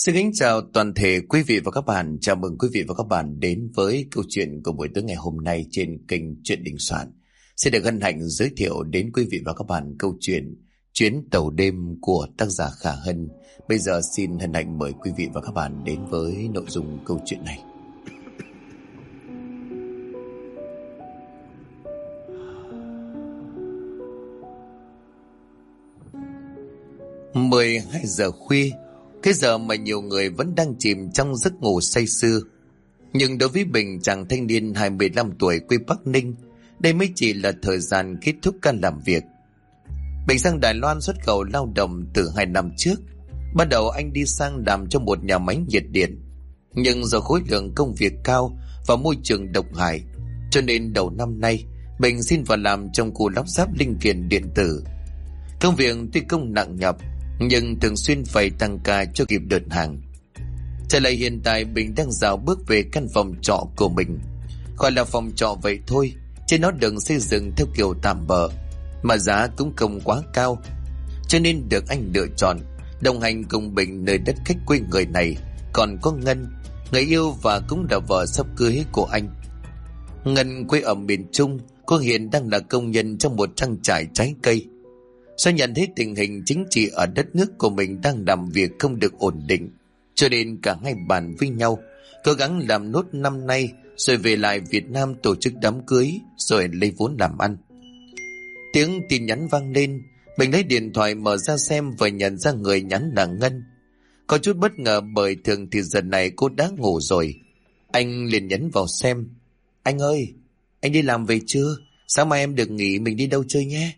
Xin kính chào toàn thể quý vị và các bạn. Chào mừng quý vị và các bạn đến với câu chuyện của buổi tối ngày hôm nay trên kênh Chuyện Đình Soạn. Xin được hân hạnh giới thiệu đến quý vị và các bạn câu chuyện Chuyến tàu đêm của tác giả Khả Hân. Bây giờ xin hân hạnh mời quý vị và các bạn đến với nội dung câu chuyện này. Mười 12 giờ khuya, cái giờ mà nhiều người vẫn đang chìm trong giấc ngủ say sưa. Nhưng đối với Bình, chàng thanh niên 25 tuổi quê Bắc Ninh, đây mới chỉ là thời gian kết thúc ca làm việc. Bình sang Đài Loan xuất khẩu lao động từ 2 năm trước. Ban đầu anh đi sang làm cho một nhà máy nhiệt điện, nhưng do khối lượng công việc cao và môi trường độc hại, cho nên đầu năm nay Bình xin vào làm trong khu lắp ráp linh kiện điện tử. Công việc tuy công nặng nhọc, nhưng thường xuyên phải tăng ca cho kịp đợt hàng. Trở lại hiện tại, Bình đang dạo bước về căn phòng trọ của mình. Gọi là phòng trọ vậy thôi, chứ nó được xây dựng theo kiểu tạm bợ, mà giá cũng không quá cao, cho nên được anh lựa chọn. Đồng hành cùng Bình nơi đất khách quê người này còn có Ngân, người yêu và cũng là vợ sắp cưới của anh. Ngân quê ở miền Trung, cô hiện đang là công nhân trong một trang trại trái cây. Do nhận thấy tình hình chính trị ở đất nước của mình đang làm việc không được ổn định, cho nên cả hai bàn với nhau cố gắng làm nốt năm nay rồi về lại Việt Nam tổ chức đám cưới rồi lấy vốn làm ăn. Tiếng tin nhắn vang lên, Bình lấy điện thoại mở ra xem và nhận ra người nhắn là Ngân. Có chút bất ngờ bởi thường thì giờ này cô đã ngủ rồi. Anh liền nhấn vào xem. Anh ơi, anh đi làm về chưa? Sáng mai em được nghỉ, mình đi đâu chơi nhé?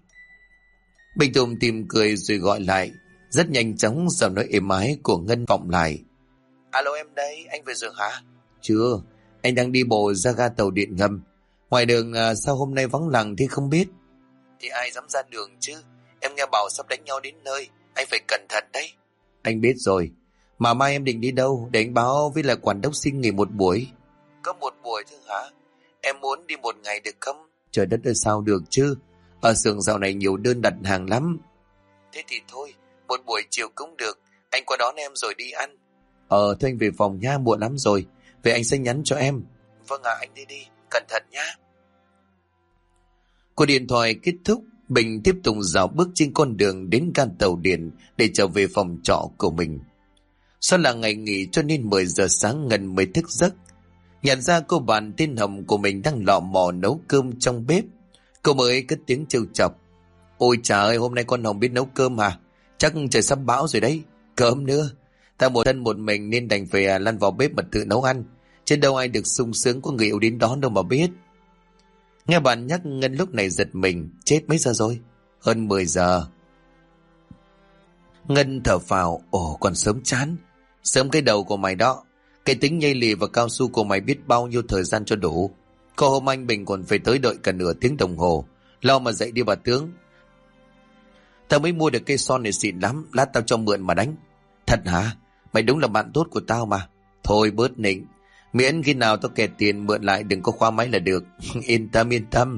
Bình tùng tìm cười rồi gọi lại. Rất nhanh chóng giọng nói êm ái của Ngân vọng lại. Alo, em đây, anh về rồi hả? Chưa, anh đang đi bộ ra ga tàu điện ngầm. Ngoài đường sao hôm nay vắng lặng thế không biết? Thì ai dám ra đường chứ, em nghe bảo sắp đánh nhau đến nơi, anh phải cẩn thận đấy. Anh biết rồi, mà mai em định đi đâu? Để anh báo với là quản đốc xin nghỉ một buổi. Có một buổi thôi hả? Em muốn đi một ngày được không? Trời đất ơi, sao được chứ, ở xưởng dạo này nhiều đơn đặt hàng lắm. Thế thì thôi, một buổi chiều cũng được, anh qua đón em rồi đi ăn. Thôi anh về phòng nha, muộn lắm rồi, về anh sẽ nhắn cho em. Vâng ạ, anh đi đi, cẩn thận nhá. Cuộc điện thoại kết thúc, Bình tiếp tục dạo bước trên con đường đến ga tàu điện để trở về phòng trọ của mình. Do là ngày nghỉ cho nên 10 giờ sáng Ngân mới thức giấc. Nhận ra cô bạn tên Hồng của mình đang lọ mò nấu cơm trong bếp, cô mới cất tiếng trêu chọc. Ôi trời ơi, hôm nay con Hồng biết nấu cơm à? Chắc trời sắp bão rồi đấy. Cơm nữa, ta một thân một mình nên đành phải lăn vào bếp mà tự nấu ăn, chứ đâu ai được sung sướng có người yêu đến đón đâu mà biết. Nghe bạn nhắc, Ngân lúc này giật mình. Chết, mấy giờ rồi? Hơn 10 giờ. Ngân thở phào. Ồ, còn sớm chán. Sớm cái đầu của mày đó. Cái tính nhây lì và cao su của mày biết bao nhiêu thời gian cho đủ. Có hôm anh Bình còn phải tới đợi cả nửa tiếng đồng hồ. Lo mà dậy đi bà tướng. Tao mới mua được cây son này xịn lắm, lát tao cho mượn mà đánh. Thật hả? Mày đúng là bạn tốt của tao mà. Thôi bớt nịnh, miễn khi nào tao kẹt tiền mượn lại đừng có khóa máy là được. Yên tâm.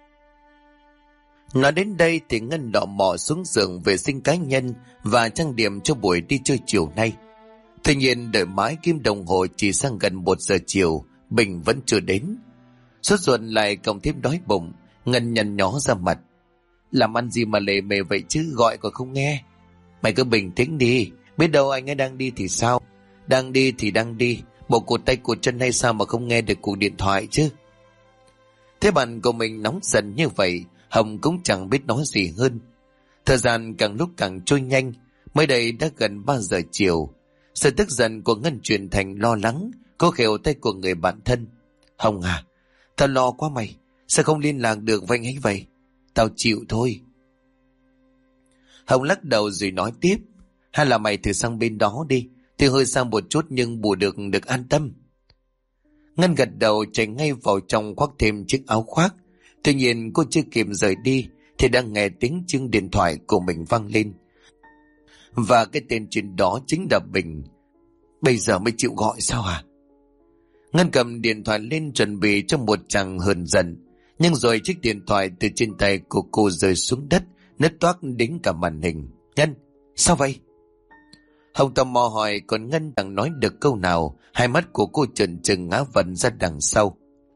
Nói đến đây thì Ngân lọ mọ xuống giường vệ sinh cá nhân và trang điểm cho buổi đi chơi chiều nay. Tuy nhiên đợi mãi kim đồng hồ chỉ sang gần 1 giờ chiều, Bình vẫn chưa đến. Sốt ruột lại cộng thêm đói bụng, Ngân nhăn nhó ra mặt. Làm ăn gì mà lề mề vậy chứ, gọi còn không nghe. Mày cứ bình tĩnh đi, biết đâu anh ấy đang đi thì sao? Đang đi thì đang đi, bộ cụt tay cụt chân hay sao mà không nghe được cuộc điện thoại chứ? Thế bạn của mình nóng giận như vậy, Hồng cũng chẳng biết nói gì hơn. Thời gian càng lúc càng trôi nhanh, mới đây đã gần 3 giờ chiều. Sự tức giận của Ngân chuyển thành lo lắng, cô khều tay của người bạn thân. Hồng à, tao lo quá mày, sao không liên lạc được với anh ấy vậy? Tao chịu thôi. Hồng lắc đầu rồi nói tiếp. Hay là mày thử sang bên đó đi, thì hơi sang một chút nhưng bù được an tâm. Ngân gật đầu chạy ngay vào trong khoác thêm chiếc áo khoác. Tuy nhiên cô chưa kịp rời đi thì đang nghe tiếng chuông điện thoại của mình vang lên. Và cái tên trên đó chính là Bình. Bây giờ mới chịu gọi sao hả? Ngân cầm điện thoại lên chuẩn bị cho một tràng hờn giận. Nhưng rồi chiếc điện thoại từ trên tay của cô rơi xuống đất, nứt toác đến cả màn hình. Ngân, sao vậy? Hồng tò mò hỏi, còn Ngân chẳng nói được câu nào, hai mắt của cô trừng trừng ngã vật ra đằng sau.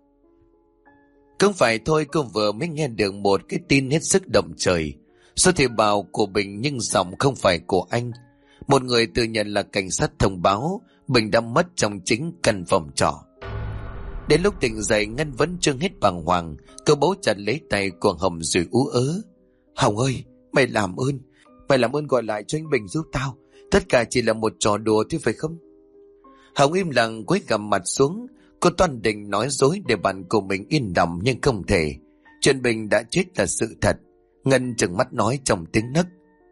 Không phải thôi, cô vừa mới nghe được một cái tin hết sức động trời. Số thể bào của Bình nhưng giọng không phải của anh. Một người tự nhận là cảnh sát thông báo Bình đã mất trong chính căn phòng trọ. Đến lúc tỉnh dậy, Ngân vẫn chưa hết bàng hoàng. Cô bấu chặt lấy tay của Hồng rồi ú ớ. Hồng ơi, mày làm ơn gọi lại cho anh Bình giúp tao. Tất cả chỉ là một trò đùa thôi phải không? Hồng im lặng cúi gằm mặt xuống. Cô toan định nói dối để bạn của mình yên lòng nhưng không thể. Chuyện Bình đã chết là sự thật. Ngân trừng mắt nói trong tiếng nấc.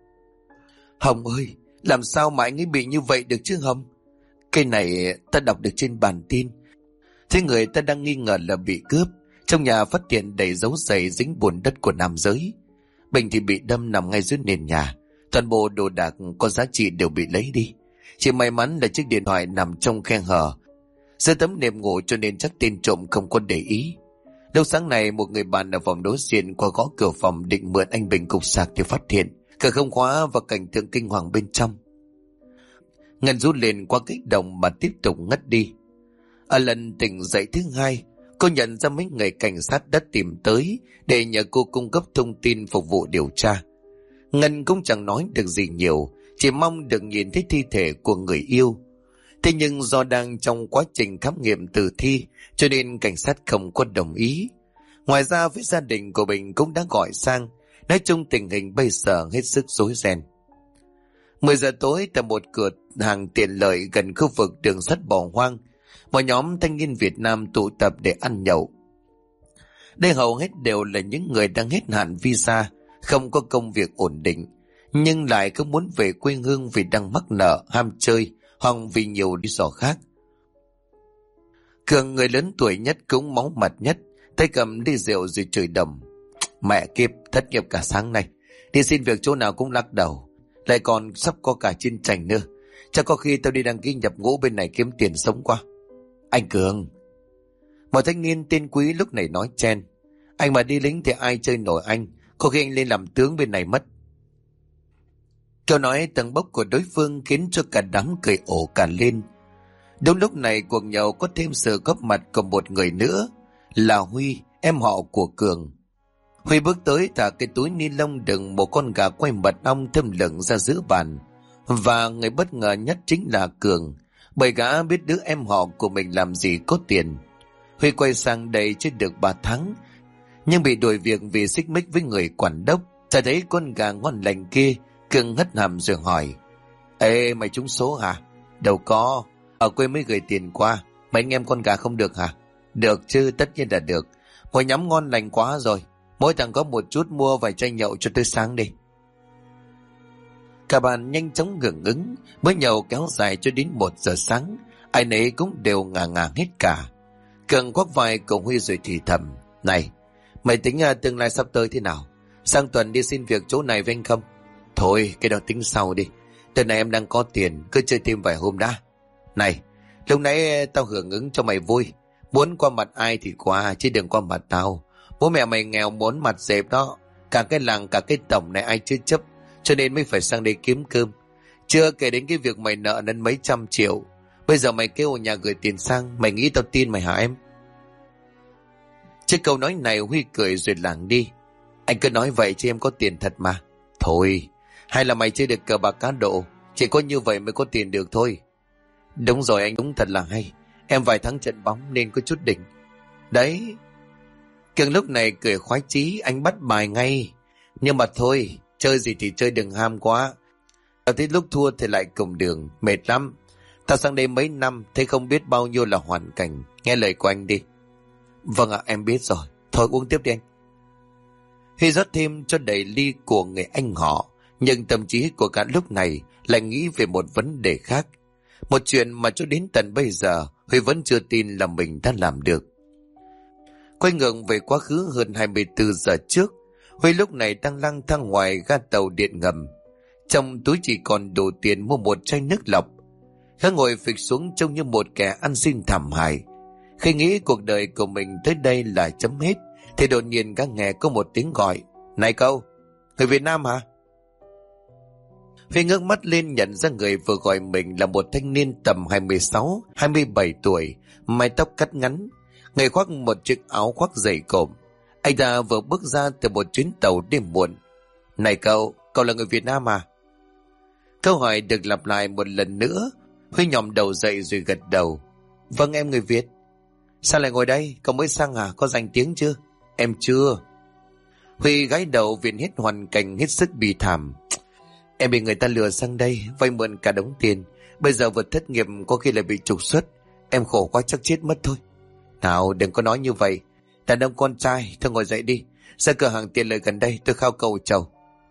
Hồng ơi, làm sao mà anh ấy bị như vậy được chứ Hồng? Cái này ta đọc được trên bản tin. Thế người ta đang nghi ngờ là bị cướp. Trong nhà phát hiện đầy dấu giày dính bùn đất của nam giới. Bình thì bị đâm nằm ngay dưới nền nhà. Toàn bộ đồ đạc có giá trị đều bị lấy đi. Chỉ may mắn là chiếc điện thoại nằm trong khe hở giữa tấm nệm ngủ, cho nên chắc tên trộm không có để ý. Lúc sáng này, một người bạn ở phòng đối diện qua gõ cửa phòng định mượn anh Bình cục sạc thì phát hiện cửa không khóa và cảnh tượng kinh hoàng bên trong. Ngân rút lên qua kích động mà tiếp tục ngất đi. Ở lần tỉnh dậy thứ hai, cô nhận ra mấy người cảnh sát đã tìm tới để nhờ cô cung cấp thông tin phục vụ điều tra. Ngân cũng chẳng nói được gì nhiều, chỉ mong được nhìn thấy thi thể của người yêu. Thế nhưng do đang trong quá trình khám nghiệm tử thi, cho nên cảnh sát không có đồng ý. Ngoài ra, với gia đình của Bình cũng đã gọi sang. Nói chung tình hình bây giờ hết sức rối ren. 10 giờ tối, tại một cửa hàng tiện lợi gần khu vực đường sắt bỏ hoang, một nhóm thanh niên Việt Nam tụ tập để ăn nhậu. Đây hầu hết đều là những người đang hết hạn visa, không có công việc ổn định, nhưng lại không muốn về quê hương vì đang mắc nợ, ham chơi hoặc vì nhiều lý do khác. Cường, người lớn tuổi nhất cũng máu mặt nhất, tay cầm ly rượu rồi chửi đầm. Mẹ kiếp, thất nghiệp cả sáng nay, đi xin việc chỗ nào cũng lắc đầu, lại còn sắp có cả chiến tranh nữa. Chắc có khi tao đi đăng ký nhập ngũ bên này kiếm tiền sống qua. Anh Cường, một thanh niên tên Quý lúc này nói chen, anh mà đi lính thì ai chơi nổi anh, có khi anh lên làm tướng bên này mất. Câu nói tầng bốc của đối phương khiến cho cả đám cười ổ cả lên. Đúng lúc này cuộc nhậu có thêm sự góp mặt của một người nữa, là Huy, em họ của Cường. Huy bước tới thả cái túi ni lông đựng một con gà quay mật ong thơm lừng ra giữa bàn. Và người bất ngờ nhất chính là Cường, bởi gã biết đứa em họ của mình làm gì có tiền. Huy quay sang đây chưa được 3 tháng, nhưng bị đuổi việc vì xích mích với người quản đốc. Chả thấy con gà ngon lành kia, Cường hất hàm rồi hỏi: Ê, mày trúng số hả? Đâu có, ở quê mới gửi tiền qua. Mấy anh em con gà không được hả? Được chứ, tất nhiên là được. Ngồi nhắm ngon lành quá rồi, mỗi thằng có một chút, mua vài chai nhậu cho tới sáng đi. Cả bàn nhanh chóng hưởng ứng, bữa nhậu kéo dài cho đến 1 giờ sáng, ai nấy cũng đều ngà ngà hết cả. Cường khoác vai cậu Huy rồi thì thầm: Này, mày tính tương lai sắp tới thế nào? Sang tuần đi xin việc chỗ này với anh không? Thôi, cái đó tính sau đi. Tuần này em đang có tiền, cứ chơi thêm vài hôm đã. Này, lúc nãy tao hưởng ứng cho mày vui. Muốn qua mặt ai thì qua, chứ đừng qua mặt tao. Bố mẹ mày nghèo muốn mặt dẹp đó. Cả cái làng, cả cái tổng này ai chưa chấp, cho nên mới phải sang đây kiếm cơm. Chưa kể đến cái việc mày nợ nần mấy trăm triệu. Bây giờ mày kêu nhà gửi tiền sang, mày nghĩ tao tin mày hả em? Trước câu nói này Huy cười rồi lảng đi. Anh cứ nói vậy chứ em có tiền thật mà. Thôi, hay là mày chơi được cờ bạc cá độ, chỉ có như vậy mới có tiền được thôi. Đúng rồi, anh đúng thật là hay. Em vài tháng trận bóng nên có chút đỉnh. Đấy. Cường lúc này cười khoái chí, anh bắt bài ngay. Nhưng mà thôi, chơi gì thì chơi, đừng ham quá. Tao thấy lúc thua thì lại cùng đường, mệt lắm. Tao sang đây mấy năm, thấy không biết bao nhiêu là hoàn cảnh. Nghe lời của anh đi. Vâng ạ, em biết rồi. Thôi uống tiếp đi anh. Huy rót thêm cho đầy ly của người anh họ, nhưng tâm trí của cả lúc này lại nghĩ về một vấn đề khác. Một chuyện mà cho đến tận bây giờ Huy vẫn chưa tin là mình đã làm được. Quay ngược về quá khứ hơn 24 giờ trước, Huy lúc này đang lang thang ngoài ga tàu điện ngầm. Trong túi chỉ còn đủ tiền mua một chai nước lọc. Gã ngồi phịch xuống trông như một kẻ ăn xin thảm hại. Khi nghĩ cuộc đời của mình tới đây là chấm hết, thì đột nhiên gã nghe có một tiếng gọi: Này cậu, người Việt Nam hả? Huy ngước mắt lên nhận ra người vừa gọi mình là một thanh niên tầm 26, 27 tuổi, mái tóc cắt ngắn, người khoác một chiếc áo khoác dày cộm. Anh ta vừa bước ra từ một chuyến tàu đêm muộn. Này cậu là người Việt Nam à? Câu hỏi được lặp lại một lần nữa. Huy nhòm đầu dậy rồi gật đầu. Vâng, em người Việt. Sao lại ngồi đây? Cậu mới sang à? Có danh tiếng chưa? Em chưa. Huy gái đầu viện hết hoàn cảnh hết sức bi thảm. Em bị người ta lừa sang đây, vay mượn cả đống tiền. Bây giờ vừa thất nghiệp có khi lại bị trục xuất. Em khổ quá chắc chết mất thôi. Nào đừng có nói như vậy. Đàn ông con trai, thôi ngồi dậy đi. Ra cửa hàng tiện lợi gần đây tôi khao cầu chầu.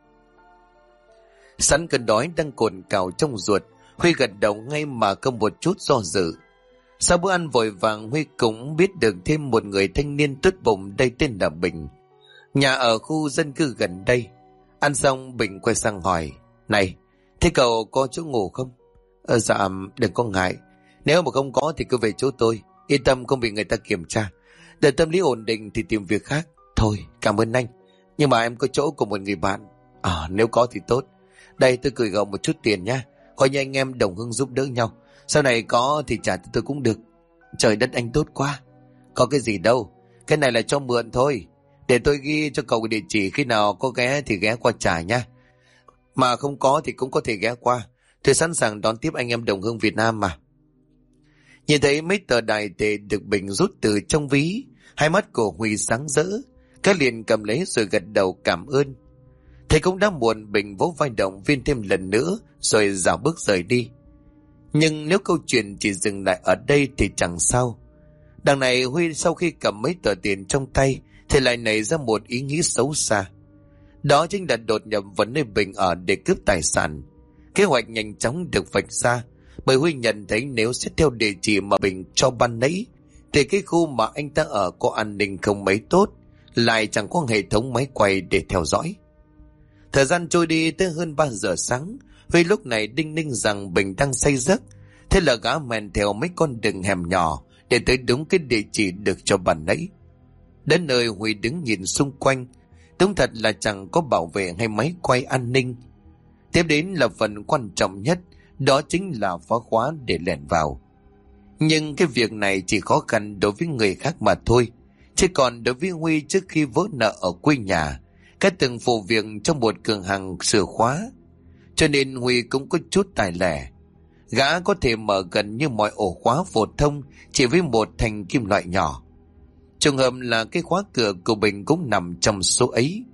Sẵn cơn đói đang cồn cào trong ruột, Huy gật đầu ngay mà không một chút do dự. Sau bữa ăn vội vàng, Huy cũng biết được thêm một người thanh niên tốt bụng đây tên là Bình. Nhà ở khu dân cư gần đây. Ăn xong Bình quay sang hỏi. Này, thế cậu có chỗ ngủ không? Dạ, đừng có ngại. Nếu mà không có thì cứ về chỗ tôi. Yên tâm không bị người ta kiểm tra. Để tâm lý ổn định thì tìm việc khác. Thôi, cảm ơn anh. Nhưng mà em có chỗ của một người bạn. Nếu có thì tốt. Đây tôi gửi cậu một chút tiền nha. Coi như anh em đồng hương giúp đỡ nhau. Sau này có thì trả tôi cũng được. Trời đất, anh tốt quá. Có cái gì đâu. Cái này là cho mượn thôi. Để tôi ghi cho cậu địa chỉ, khi nào có ghé thì ghé qua trả nha. Mà không có thì cũng có thể ghé qua. Tôi sẵn sàng đón tiếp anh em đồng hương Việt Nam mà. Nhìn thấy mấy tờ đại tệ được Bình rút từ trong ví, hai mắt của Huy sáng rỡ. Cái liền cầm lấy rồi gật đầu cảm ơn. Thầy cũng đã muộn, Bình vỗ vai động viên thêm lần nữa rồi dạo bước rời đi. Nhưng nếu câu chuyện chỉ dừng lại ở đây thì chẳng sao. Đằng này Huy sau khi cầm mấy tờ tiền trong tay thì lại nảy ra một ý nghĩ xấu xa. Đó chính là đột nhập vào nơi Bình ở để cướp tài sản. Kế hoạch nhanh chóng được vạch ra, bởi Huy nhận thấy nếu xét theo địa chỉ mà Bình cho ban nãy thì cái khu mà anh ta ở có an ninh không mấy tốt, lại chẳng có hệ thống máy quay để theo dõi. Thời gian trôi đi tới hơn 3 giờ sáng, Huy lúc này đinh ninh rằng Bình đang say giấc. Thế là gã men theo mấy con đường hẻm nhỏ để tới đúng cái địa chỉ được cho ban nãy. Đến nơi Huy đứng nhìn xung quanh, đúng thật là chẳng có bảo vệ hay máy quay an ninh. Tiếp đến là phần quan trọng nhất, đó chính là phá khóa để lẻn vào. Nhưng cái việc này chỉ khó khăn đối với người khác mà thôi, chứ còn đối với Huy trước khi vỡ nợ ở quê nhà, cái từng phụ việc trong một cửa hàng sửa khóa, cho nên Huy cũng có chút tài lẻ. Gã có thể mở gần như mọi ổ khóa phổ thông chỉ với một thanh kim loại nhỏ. Trùng hợp là cái khóa cửa của Bình cũng nằm trong số ấy.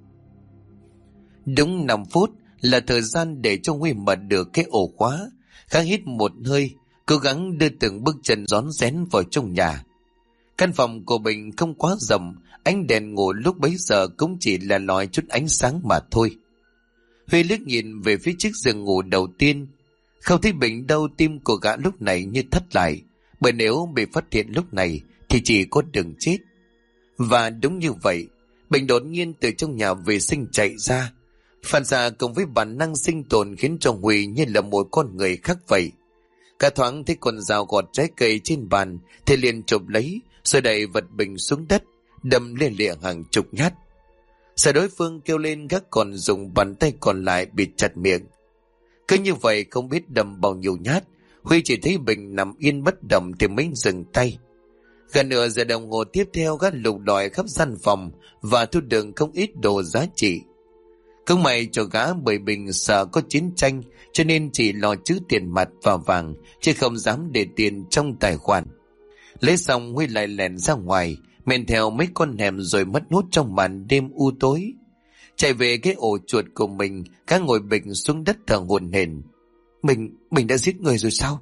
Đúng 5 phút là thời gian để cho Huy mở được cái ổ khóa. Gã hít một hơi, cố gắng đưa từng bước chân rón rén vào trong nhà. Căn phòng của Bình không quá rộng, ánh đèn ngủ lúc bấy giờ cũng chỉ là lòi chút ánh sáng mà thôi. Huy liếc nhìn về phía chiếc giường ngủ đầu tiên, không thấy Bình đâu. Tim của gã lúc này như thắt lại, bởi nếu bị phát hiện lúc này thì chỉ có đường chết. Và đúng như vậy, Bình đột nhiên từ trong nhà vệ sinh chạy ra. Phản xạ cùng với bản năng sinh tồn khiến cho Huy như là một con người khác vậy. Cả thoáng thấy con dao gọt trái cây trên bàn thì liền chụp lấy, rồi đẩy vật Bình xuống đất, đâm lên lịa hàng chục nhát. Sợ đối phương kêu lên, gác còn dùng bàn tay còn lại bịt chặt miệng. Cứ như vậy không biết đâm bao nhiêu nhát, Huy chỉ thấy Bình nằm yên bất động thì mới dừng tay. Gần nửa giờ đồng hồ tiếp theo, gã lục lọi khắp gian phòng và thu được không ít đồ giá trị. Không may cho gã, bởi Bình sợ có chiến tranh cho nên chỉ lo trữ tiền mặt và vàng, chứ không dám để tiền trong tài khoản. Lấy xong, Huy lại lẻn ra ngoài, men theo mấy con hẻm rồi mất hút trong màn đêm u tối. Chạy về cái ổ chuột của mình, gã ngồi Bình xuống đất thở hổn hển. Mình đã giết người rồi sao?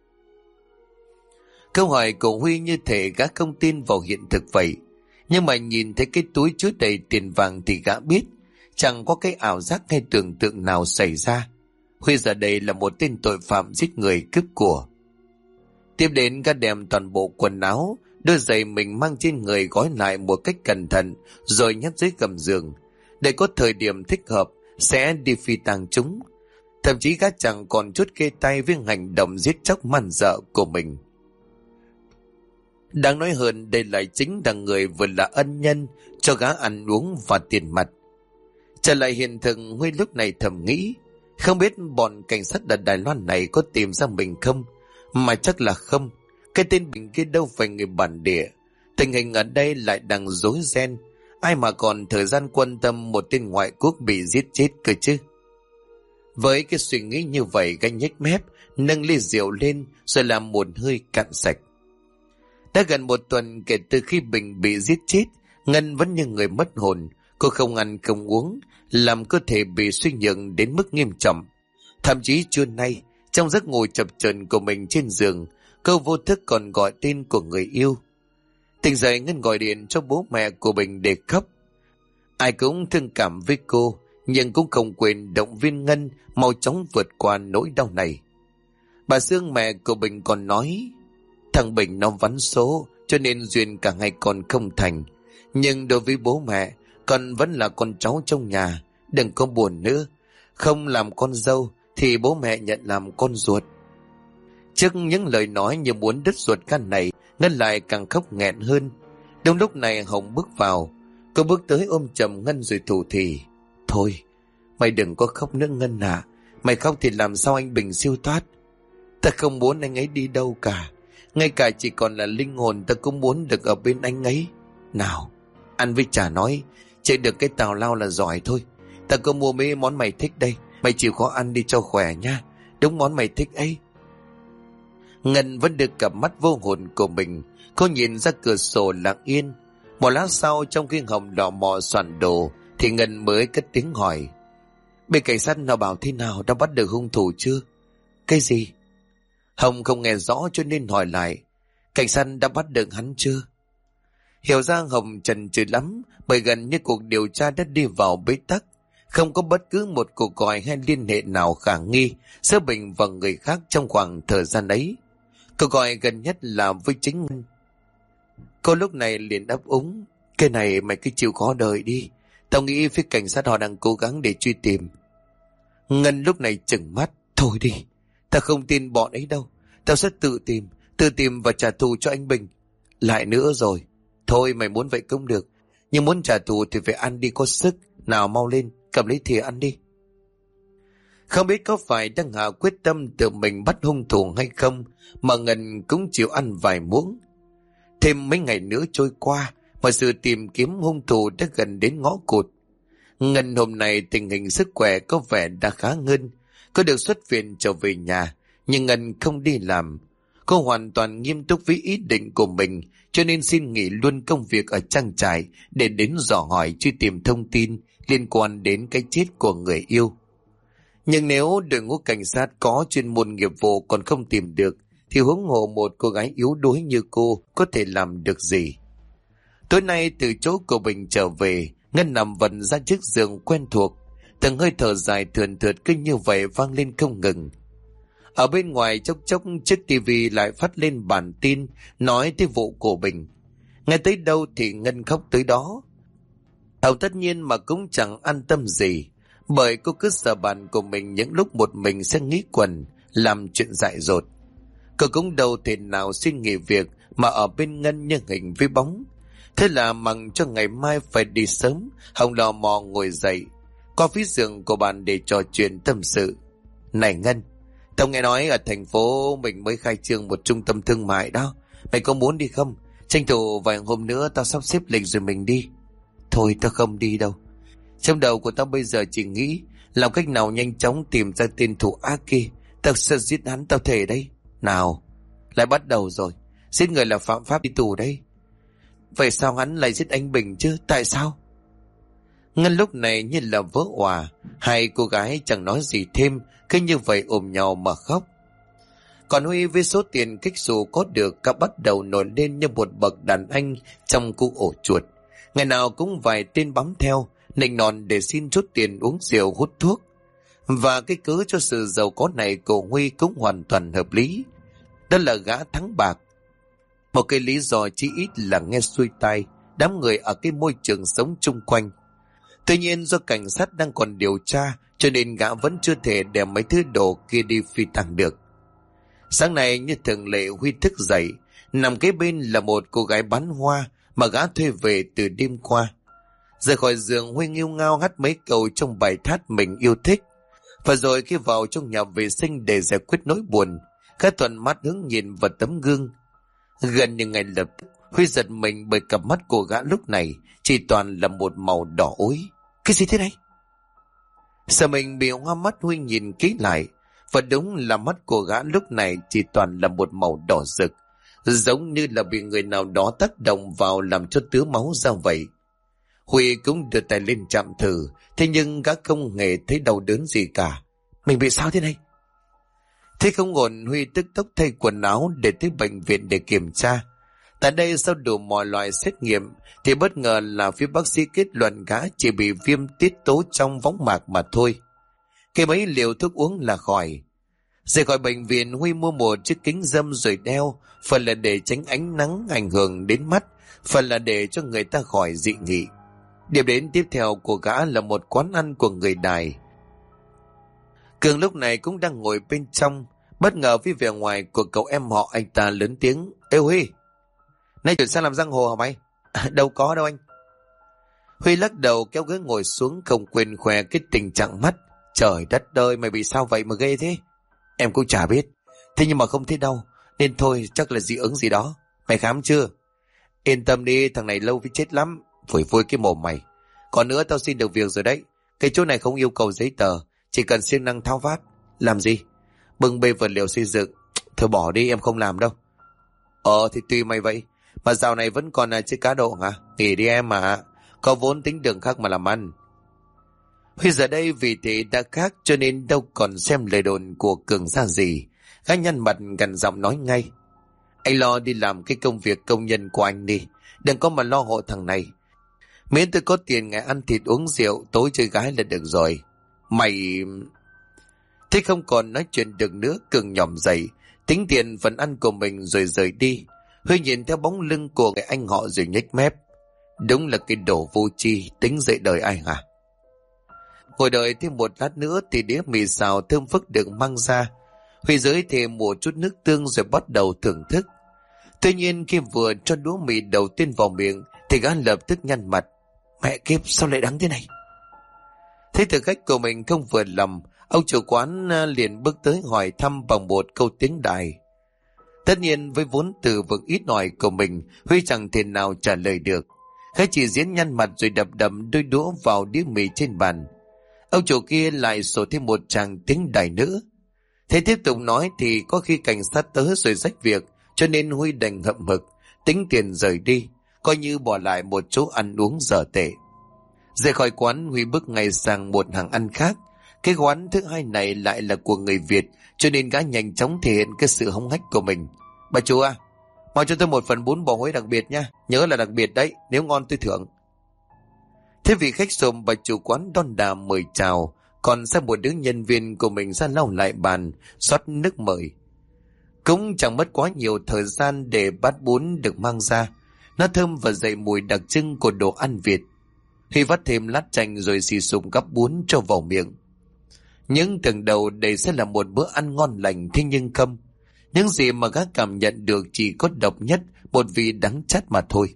Câu hỏi của Huy như thể gã không tin vào hiện thực vậy. Nhưng mà nhìn thấy cái túi chứa đầy tiền vàng thì gã biết chẳng có cái ảo giác hay tưởng tượng nào xảy ra. Huy giờ đây là một tên tội phạm giết người cướp của. Tiếp đến, gã đem toàn bộ quần áo, đôi giày mình mang trên người gói lại một cách cẩn thận rồi nhét dưới gầm giường, để có thời điểm thích hợp sẽ đi phi tang chúng. Thậm chí gã chẳng còn chút kê tay với hành động giết chóc man dợ của mình. Đáng nói hơn, đây lại chính là người vừa là ân nhân cho gã ăn uống và tiền mặt. Trở lại hiện thực, Huy lúc này thầm nghĩ, Không biết bọn cảnh sát ở Đài Loan này có tìm ra mình không? Mà chắc là không. Cái tên Bình kia đâu phải người bản địa. Tình hình ở đây lại đang rối ren. Ai mà còn thời gian quan tâm một tên ngoại quốc bị giết chết cơ chứ? Với cái suy nghĩ như vậy, ganh nhếch mép, nâng ly rượu lên rồi làm một hơi cạn sạch. Đã gần một tuần kể từ khi Bình bị giết chết, Ngân vẫn như người mất hồn. Cô không ăn không uống, làm cơ thể bị suy nhược đến mức nghiêm trọng. Thậm chí trưa nay, trong giấc ngủ chập chờn của mình trên giường, cô vô thức còn gọi tên của người yêu. Tỉnh dậy, Ngân gọi điện cho bố mẹ của Bình để khóc. Ai cũng thương cảm với cô, nhưng cũng không quên động viên Ngân mau chóng vượt qua nỗi đau này. Bà Sương, mẹ của Bình, còn nói, thằng Bình nó vắn số, cho nên duyên cả hai con không thành. Nhưng đối với bố mẹ, con vẫn là con cháu trong nhà, đừng có buồn nữa. Không làm con dâu thì bố mẹ nhận làm con ruột. Trước những lời nói như muốn đứt ruột gan này, Ngân lại càng khóc nghẹn hơn. Đúng lúc này Hồng bước vào. Cô bước tới ôm chầm Ngân rồi thủ thỉ, thôi, mày đừng có khóc nữa Ngân à. Mày khóc thì làm sao anh Bình siêu thoát. Ta không muốn anh ấy đi đâu cả. Ngay cả chỉ còn là linh hồn ta cũng muốn được ở bên anh ấy. Nào, ăn với chả nói, chạy được cái tào lao là giỏi thôi. Ta có mua mấy món mày thích đây, mày chịu khó ăn đi cho khỏe nha. Đúng món mày thích ấy. Ngân vẫn được cặp mắt vô hồn của mình. Cô nhìn ra cửa sổ lặng yên. Một lát sau, trong khi Hồng đỏ mò soạn đồ, thì Ngân mới cất tiếng hỏi, bên cảnh sát nó bảo thế nào, đã bắt được hung thủ chưa? Cái gì? Hồng không nghe rõ cho nên hỏi lại, cảnh sát đã bắt được hắn chưa? Hiểu ra Hồng chần chừ lắm, bởi gần như cuộc điều tra đã đi vào bế tắc. Không có bất cứ một cuộc gọi hay liên hệ nào khả nghi giữa Bình và người khác trong khoảng thời gian ấy. Cuộc gọi gần nhất là với chính Ngân. Cô lúc này liền đáp úng, cái này mày cứ chịu khó đợi đi. Tao nghĩ phía cảnh sát họ đang cố gắng để truy tìm. Ngân lúc này trừng mắt, thôi đi, tao không tin bọn ấy đâu. Tao sẽ tự tìm và trả thù cho anh Bình. Lại nữa rồi, thôi mày muốn vậy cũng được, nhưng muốn trả thù thì phải ăn đi có sức. Nào mau lên, cầm lấy thìa ăn đi. Không biết có phải đang hạ quyết tâm tự mình bắt hung thủ hay không, mà Ngân cũng chịu ăn vài muỗng. Thêm mấy ngày nữa trôi qua, mà sự tìm kiếm hung thủ đã gần đến ngõ cụt. Ngân hôm nay tình hình sức khỏe có vẻ đã khá hơn. Cô được xuất viện trở về nhà, nhưng Ngân không đi làm. Cô hoàn toàn nghiêm túc với ý định của mình, cho nên xin nghỉ luôn công việc ở trang trại để đến dò hỏi truy tìm thông tin liên quan đến cái chết của người yêu. Nhưng nếu đội ngũ cảnh sát có chuyên môn nghiệp vụ còn không tìm được, thì huống hồ một cô gái yếu đuối như cô có thể làm được gì? Tối nay từ chỗ của Bình trở về, Ngân nằm vần ra chiếc giường quen thuộc. Từng hơi thở dài thườn thượt cứ như vậy vang lên không ngừng. Ở bên ngoài chốc chốc chiếc tivi lại phát lên bản tin nói tới vụ của Bình. Nghe tới đâu thì Ngân khóc tới đó. Hầu tất nhiên mà cũng chẳng an tâm gì, bởi cô cứ sợ bạn của mình những lúc một mình sẽ nghĩ quẩn, làm chuyện dại dột. Cô cũng đâu thể nào xin nghỉ việc mà ở bên Ngân như hình với bóng. Thế là mằng cho ngày mai phải đi sớm, Hồng lò mò ngồi dậy, qua phía giường của bạn để trò chuyện tâm sự. Này Ngân, tao nghe nói ở thành phố mình mới khai trương một trung tâm thương mại đó. Mày có muốn đi không? Tranh thủ vài hôm nữa tao sắp xếp lịch rồi mình đi. Thôi tao không đi đâu. Trong đầu của tao bây giờ chỉ nghĩ làm cách nào nhanh chóng tìm ra tên thủ ác kia. Tao sẽ giết hắn, tao thề đấy. Nào, lại bắt đầu rồi. Giết người là phạm pháp đi tù đấy. Vậy sao hắn lại giết anh Bình chứ? Tại sao? Ngân lúc này như là vỡ òa. Hai cô gái chẳng nói gì thêm, cứ như vậy ôm nhau mà khóc. Còn Huy với số tiền kích xù có được, cả bắt đầu nổi lên như một bậc đàn anh trong khu ổ chuột. Ngày nào cũng vài tên bám theo, nịnh nọt để xin chút tiền uống rượu hút thuốc. Và cái cớ cho sự giàu có này của Huy cũng hoàn toàn hợp lý. Đó là gã thắng bạc. Một cái lý do chỉ ít là nghe xuôi tai đám người ở cái môi trường sống chung quanh. Tuy nhiên do cảnh sát đang còn điều tra, cho nên gã vẫn chưa thể đem mấy thứ đồ kia đi phi tang được. Sáng nay như thường lệ, Huy thức dậy, nằm kế bên là một cô gái bán hoa mà gã thuê về từ đêm qua. Rời khỏi giường, Huy nghêu ngao hát mấy câu trong bài hát mình yêu thích. Và rồi khi vào trong nhà vệ sinh để giải quyết nỗi buồn, Khá thuận mắt hướng nhìn vào tấm gương. Gần như ngay lập tức Huy giật mình bởi cặp mắt của gã lúc này chỉ toàn là một màu đỏ ối. Cái gì thế này? Sợ mình bị hoa mắt, Huy nhìn kỹ lại, và đúng là mắt của gã lúc này chỉ toàn là một màu đỏ rực, giống như là bị người nào đó tác động vào làm cho tứa máu ra vậy. Huy cũng đưa tay lên chạm thử, thế nhưng gã không hề thấy đau đớn gì cả. Mình bị sao thế này? Thế không ổn, Huy tức tốc thay quần áo để tới bệnh viện để kiểm tra. Tại đây sau đủ mọi loại xét nghiệm thì bất ngờ là phía bác sĩ kết luận gã chỉ bị viêm tiết tố trong võng mạc mà thôi. Cái mấy liều thuốc uống là khỏi. Rời khỏi bệnh viện, Huy mua một chiếc kính râm rồi đeo, phần là để tránh ánh nắng ảnh hưởng đến mắt, phần là để cho người ta khỏi dị nghị. Điểm đến tiếp theo của gã là một quán ăn của người Đài. Cường lúc này cũng đang ngồi bên trong, bất ngờ với vẻ ngoài của cậu em họ anh ta lớn tiếng: "Ê Huy, nay chuyển sang làm giang hồ hả mày?" Đâu có đâu anh. Huy lắc đầu kéo ghế ngồi xuống, không quên khoe cái tình trạng mắt. Trời đất ơi, mày bị sao vậy mà ghê thế? Em cũng chả biết, thế nhưng mà không thấy đau, nên thôi chắc là dị ứng gì đó. Mày khám chưa? Yên tâm đi, thằng này lâu với chết lắm. Phủi phui cái mồm mày. Còn nữa, tao xin được việc rồi đấy. Cái chỗ này không yêu cầu giấy tờ, chỉ cần siêng năng thao vát. Làm gì? Bưng bê vật liệu xây dựng. Thôi bỏ đi, em không làm đâu. Thì tùy mày vậy. Mà dạo này vẫn còn là chơi cá độ hả? Nghỉ đi em mà. Có vốn tính đường khác mà làm ăn. Huy giờ đây vì thế đã khác, cho nên đâu còn xem lời đồn của Cường ra gì. Gã nhăn mặt gằn giọng nói ngay: "Anh lo đi làm cái công việc công nhân của anh đi, đừng có mà lo hộ thằng này. Miễn tôi có tiền ngày ăn thịt uống rượu, tối chơi gái là được rồi. Mày..." Thế không còn nói chuyện được nữa, Cường nhỏm dậy, tính tiền phần ăn của mình rồi rời đi. Huy nhìn theo bóng lưng của người anh họ rồi nhếch mép. Đúng là cái đồ vô tri, tính dậy đời ai hả? Ngồi đợi thêm một lát nữa thì đĩa mì xào thơm phức được mang ra. Huy giới thêm một chút nước tương rồi bắt đầu thưởng thức. Tuy nhiên khi vừa cho đũa mì đầu tiên vào miệng thì gã lập tức nhăn mặt: "Mẹ kiếp, sao lại đắng thế này?" Thấy thực khách của mình không vừa lòng, ông chủ quán liền bước tới hỏi thăm bằng một câu tiếng Đài. Tất nhiên với vốn từ vựng ít ỏi của mình, Huy chẳng thể nào trả lời được. Gã chỉ diễn nhăn mặt rồi đập đập đôi đũa vào đĩa mì trên bàn. Ông chủ kia lại sổ thêm một tràng tiếng Đài nữa. Thế tiếp tục nói thì có khi cảnh sát tới rồi rách việc, cho nên Huy đành hậm hực tính tiền rời đi, coi như bỏ lại một chỗ ăn uống dở tệ. Rời khỏi quán, Huy bước ngay sang một hàng ăn khác. Cái quán thứ hai này lại là của người Việt, cho nên gã nhanh chóng thể hiện cái sự hống hách của mình. "Bà chủ à, mau cho tôi một phần bún bò Huế đặc biệt nha, nhớ là đặc biệt đấy, nếu ngon tôi thưởng." Thế vị khách sộm bà chủ quán đon đà mời chào, còn sang một đứa nhân viên của mình ra lau lại bàn, rót nước mời. Cũng chẳng mất quá nhiều thời gian để bát bún được mang ra. Nó thơm và dậy mùi đặc trưng của đồ ăn Việt. Huy vắt thêm lát chanh rồi xì xùng gắp bún cho vào miệng. Những tưởng đầu đây sẽ là một bữa ăn ngon lành, thế nhưng không. Những gì mà gã cảm nhận được chỉ có độc nhất, một vị đắng chát mà thôi.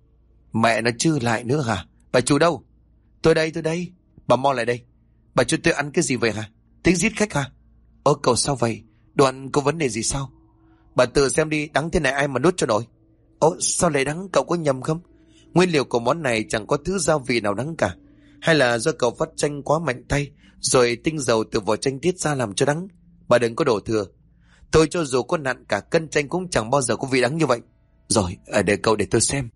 Mẹ nó chưa lại nữa hả? Bà chủ đâu? Tôi đây. Bà mau lại đây. Bà cho tôi ăn cái gì vậy hả? Tính giết khách hả? Cậu sao vậy? Đồ ăn có vấn đề gì sao? Bà tự xem đi, đắng thế này ai mà nuốt cho nổi. Sao lại đắng, cậu có nhầm không? Nguyên liệu của món này chẳng có thứ gia vị nào đắng cả. Hay là do cậu vắt chanh quá mạnh tay, rồi tinh dầu từ vỏ chanh tiết ra làm cho đắng? Bà đừng có đổ thừa. Tôi cho dù có nặn cả cân chanh cũng chẳng bao giờ có vị đắng như vậy. Rồi, để cậu để tôi xem.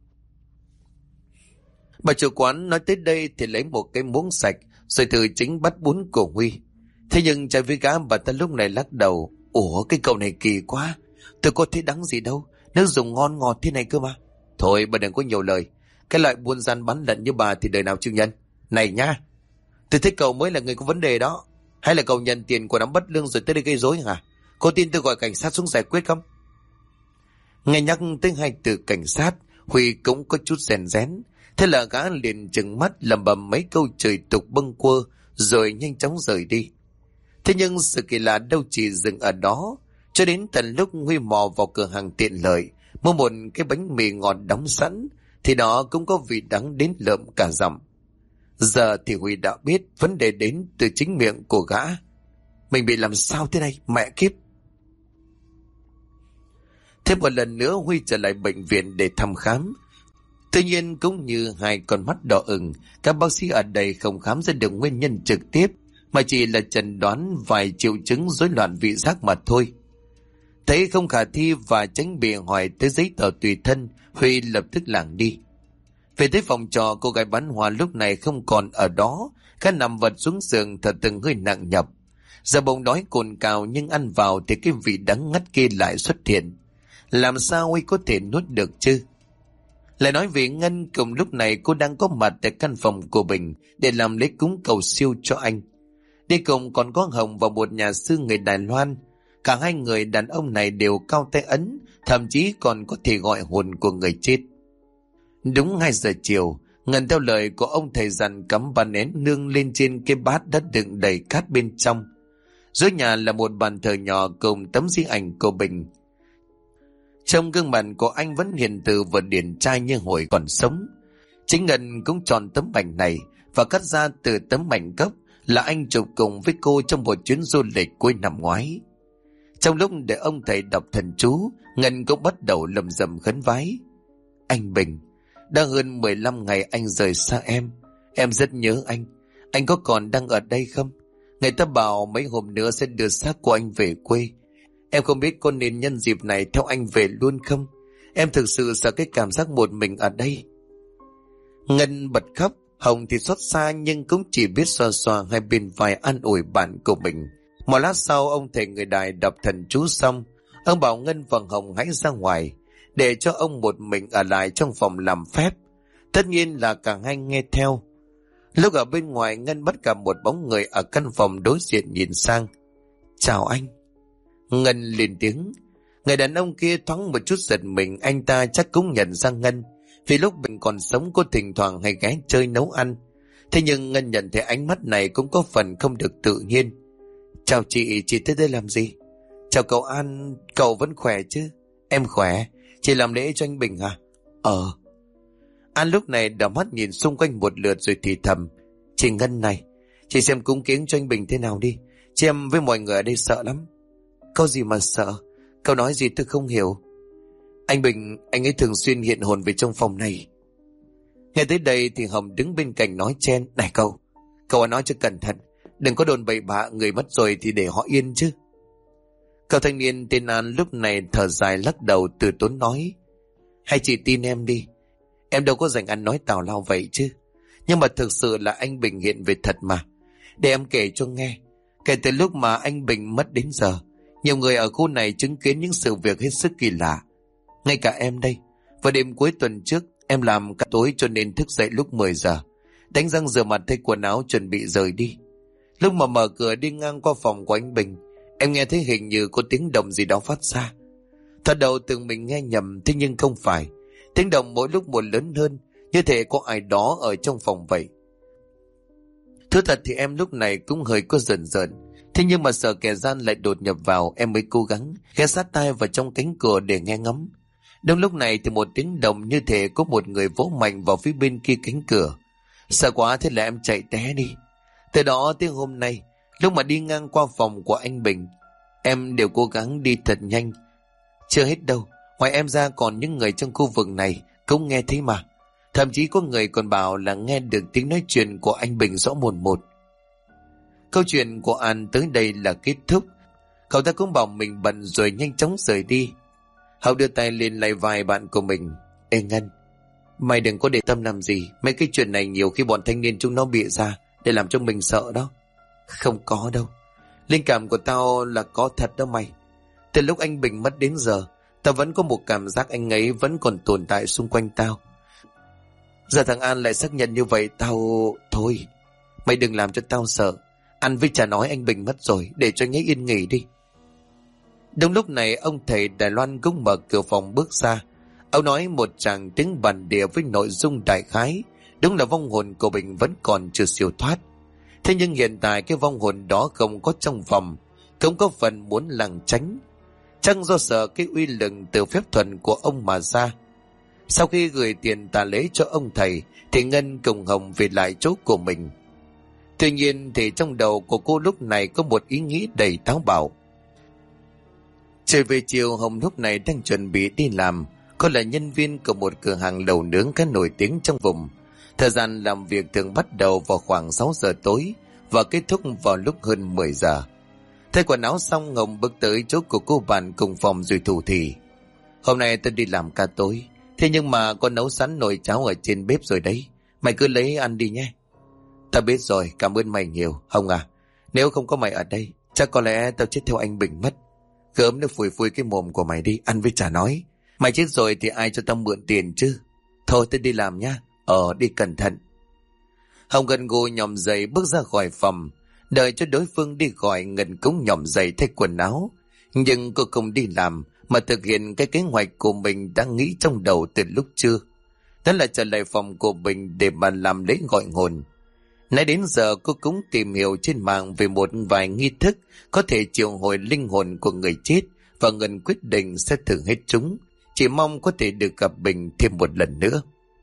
Bà chủ quán nói tới đây thì lấy một cái muỗng sạch rồi thử chính bát bún của Huy. Thế nhưng trái với gã, bà ta lúc này lắc đầu: "Ủa, cái cậu này kỳ quá, tôi có thấy đắng gì đâu, nước dùng ngon ngọt thế này cơ mà." Thôi bà đừng có nhiều lời, cái loại buôn gian bán lận như bà thì đời nào chịu nhận. Này nha, tôi thấy cậu mới là người có vấn đề đó. Hay là cậu nhận tiền của đám bất lương rồi tới đây gây rối hả? Có tin tôi gọi cảnh sát xuống giải quyết không? Nghe nhắc tới hai từ cảnh sát, Huy cũng có chút rèn rén. Thế là gã liền trừng mắt lẩm bẩm mấy câu chửi tục bâng quơ rồi nhanh chóng rời đi. Thế nhưng sự kỳ lạ đâu chỉ dừng ở đó. Cho đến tận lúc Huy mò vào cửa hàng tiện lợi mua một cái bánh mì ngọt đóng sẵn thì đó cũng có vị đắng đến lợm cả giọng. Giờ thì Huy đã biết vấn đề đến từ chính miệng của gã. Mình bị làm sao thế này, mẹ kiếp. Thêm một lần nữa Huy trở lại bệnh viện để thăm khám. Tuy nhiên cũng như hai con mắt đỏ ửng, các bác sĩ ở đây không khám ra được nguyên nhân trực tiếp, mà chỉ là chẩn đoán vài triệu chứng rối loạn vị giác mà thôi. Thấy không khả thi và tránh bị hỏi tới giấy tờ tùy thân, Huy lập tức lảng đi. Về tới phòng trọ, cô gái bán hoa lúc này không còn ở đó, khá nằm vật xuống giường thở từng hơi nặng nhọc. Giờ bỗng đói cồn cào nhưng ăn vào thì cái vị đắng ngắt kia lại xuất hiện. Làm sao Huy có thể nuốt được chứ? Lại nói về Ngân, cùng lúc này cô đang có mặt tại căn phòng của mình để làm lễ cúng cầu siêu cho anh. Đi cùng còn có Hồng và một nhà sư người Đài Loan. Cả hai người đàn ông này đều cao tay ấn, thậm chí còn có thể gọi hồn của người chết. Đúng 2 giờ chiều, Ngân theo lời của ông thầy dặn cắm bàn nén nương lên trên cái bát đã đựng đầy cát bên trong. Dưới nhà là một bàn thờ nhỏ cùng tấm di ảnh của Bình. Trong gương mặt của anh vẫn hiền từ và điển trai như hồi còn sống. Chính Ngân cũng chọn tấm ảnh này và cắt ra từ tấm ảnh gốc là anh chụp cùng với cô trong một chuyến du lịch cuối năm ngoái. Trong lúc để ông thầy đọc thần chú, Ngân cũng bắt đầu lầm rầm khấn vái. Anh Bình, đã hơn 15 ngày anh rời xa em rất nhớ anh có còn đang ở đây không? Người ta bảo mấy hôm nữa sẽ đưa xác của anh về quê. Em không biết có nên nhân dịp này theo anh về luôn không? Em thực sự sợ cái cảm giác một mình ở đây. Ngân bật khóc, Hồng thì xót xa nhưng cũng chỉ biết xoa xoa hai bên vai an ủi bạn của mình. Một lát sau ông thầy người Đài đọc thần chú xong, ông bảo Ngân và Hồng hãy ra ngoài, để cho ông một mình ở lại trong phòng làm phép. Tất nhiên là cả hai nghe theo. Lúc ở bên ngoài, Ngân bắt gặp một bóng người ở căn phòng đối diện nhìn sang. Chào anh. Ngân lên tiếng. Người đàn ông kia thoáng một chút giật mình, anh ta chắc cũng nhận ra Ngân, vì lúc mình còn sống cô thỉnh thoảng hay ghé chơi nấu ăn. Thế nhưng Ngân nhận thấy ánh mắt này cũng có phần không được tự nhiên. Chào chị tới đây làm gì? Chào cậu An, cậu vẫn khỏe chứ? Em khỏe, chị làm lễ cho anh Bình à? An lúc này đảo mắt nhìn xung quanh một lượt rồi thì thầm. Chị Ngân này, chị xem cúng kiến cho anh Bình thế nào đi. Chị em với mọi người ở đây sợ lắm. Có gì mà sợ? Cậu nói gì tôi không hiểu. Anh Bình, anh ấy thường xuyên hiện hồn về trong phòng này. Nghe tới đây thì Hồng đứng bên cạnh nói chen. Này cậu nói cho cẩn thận, đừng có đồn bậy bạ, người mất rồi thì để họ yên chứ. Cậu thanh niên tên An lúc này thở dài lắc đầu từ tốn nói. Hay chị tin em đi, em đâu có dành ăn nói tào lao vậy chứ. Nhưng mà thực sự là anh Bình hiện về thật mà. Để em kể cho nghe. Kể từ lúc mà anh Bình mất đến giờ, nhiều người ở khu này chứng kiến những sự việc hết sức kỳ lạ. Ngay cả em đây. Vào đêm cuối tuần trước, em làm cả tối cho nên thức dậy lúc 10 giờ. Đánh răng rửa mặt thay quần áo chuẩn bị rời đi. Lúc mà mở cửa đi ngang qua phòng của anh Bình, em nghe thấy hình như có tiếng động gì đó phát ra. Thật đầu tưởng mình nghe nhầm, thế nhưng không phải. Tiếng động mỗi lúc một lớn hơn, như thể có ai đó ở trong phòng vậy. Thú thật thì em lúc này cũng hơi có rờn rợn. Thế nhưng mà sợ kẻ gian lại đột nhập vào, em mới cố gắng ghé sát tai vào trong cánh cửa để nghe ngắm. Đúng lúc này thì một tiếng động như thể có một người vỗ mạnh vào phía bên kia cánh cửa. Sợ quá thế là em chạy té đi. Từ đó tới hôm nay, lúc mà đi ngang qua phòng của anh Bình, em đều cố gắng đi thật nhanh. Chưa hết đâu, ngoài em ra còn những người trong khu vực này cũng nghe thấy mà. Thậm chí có người còn bảo là nghe được tiếng nói chuyện của anh Bình rõ mồn một. Câu chuyện của An tới đây là kết thúc. Cậu ta cũng bảo mình bận rồi nhanh chóng rời đi. Hậu đưa tay lên lay vai bạn của mình. Ê Ngân, mày đừng có để tâm làm gì. Mấy cái chuyện này nhiều khi bọn thanh niên chúng nó bịa ra để làm cho mình sợ đó. Không có đâu. Linh cảm của tao là có thật đó mày. Từ lúc anh Bình mất đến giờ, tao vẫn có một cảm giác anh ấy vẫn còn tồn tại xung quanh tao. Giờ thằng An lại xác nhận như vậy, tao... Thôi, mày đừng làm cho tao sợ. Ăn với chả nói anh Bình mất rồi, để cho anh ấy yên nghỉ đi. Đúng lúc này ông thầy Đài Loan cũng mở cửa phòng bước ra. Ông nói một tràng tiếng bản địa với nội dung đại khái. Đúng là vong hồn của Bình vẫn còn chưa siêu thoát. Thế nhưng hiện tại cái vong hồn đó không có trong phòng, không có phần muốn lảng tránh. Chắc do sợ cái uy lực từ phép thuật của ông mà ra. Sau khi gửi tiền tà lễ cho ông thầy, thì Ngân cùng Hồng về lại chỗ của mình. Tuy nhiên thì trong đầu của cô lúc này có một ý nghĩ đầy táo bạo. Trời về chiều, Hồng lúc này đang chuẩn bị đi làm. Cô là nhân viên của một cửa hàng lẩu nướng khá nổi tiếng trong vùng. Thời gian làm việc thường bắt đầu vào khoảng 6 giờ tối và kết thúc vào lúc hơn 10 giờ. Thay quần áo xong, Hồng bước tới chỗ của cô bạn cùng phòng rồi thủ thỉ. Hôm nay tôi đi làm ca tối, thế nhưng mà con nấu sẵn nồi cháo ở trên bếp rồi đấy. Mày cứ lấy ăn đi nhé. Ta biết rồi, cảm ơn mày nhiều. Hồng à, nếu không có mày ở đây, chắc có lẽ tao chết theo anh Bình mất. Gớm nó phủi phủi cái mồm của mày đi, ăn với chả nói. Mày chết rồi thì ai cho tao mượn tiền chứ. Thôi tôi đi làm nhá. Đi cẩn thận. Hồng gần gù nhòm dậy bước ra khỏi phòng. Đợi cho đối phương đi gọi, Ngân cũng nhòm dậy thay quần áo. Nhưng cô không đi làm mà thực hiện cái kế hoạch của mình đã nghĩ trong đầu từ lúc trưa. Đó là trở lại phòng của mình để mà làm lễ gọi hồn. Nãy đến giờ cô cũng tìm hiểu trên mạng về một vài nghi thức có thể triệu hồi linh hồn của người chết, và Ngân quyết định sẽ thử hết chúng, chỉ mong có thể được gặp Bình thêm một lần nữa.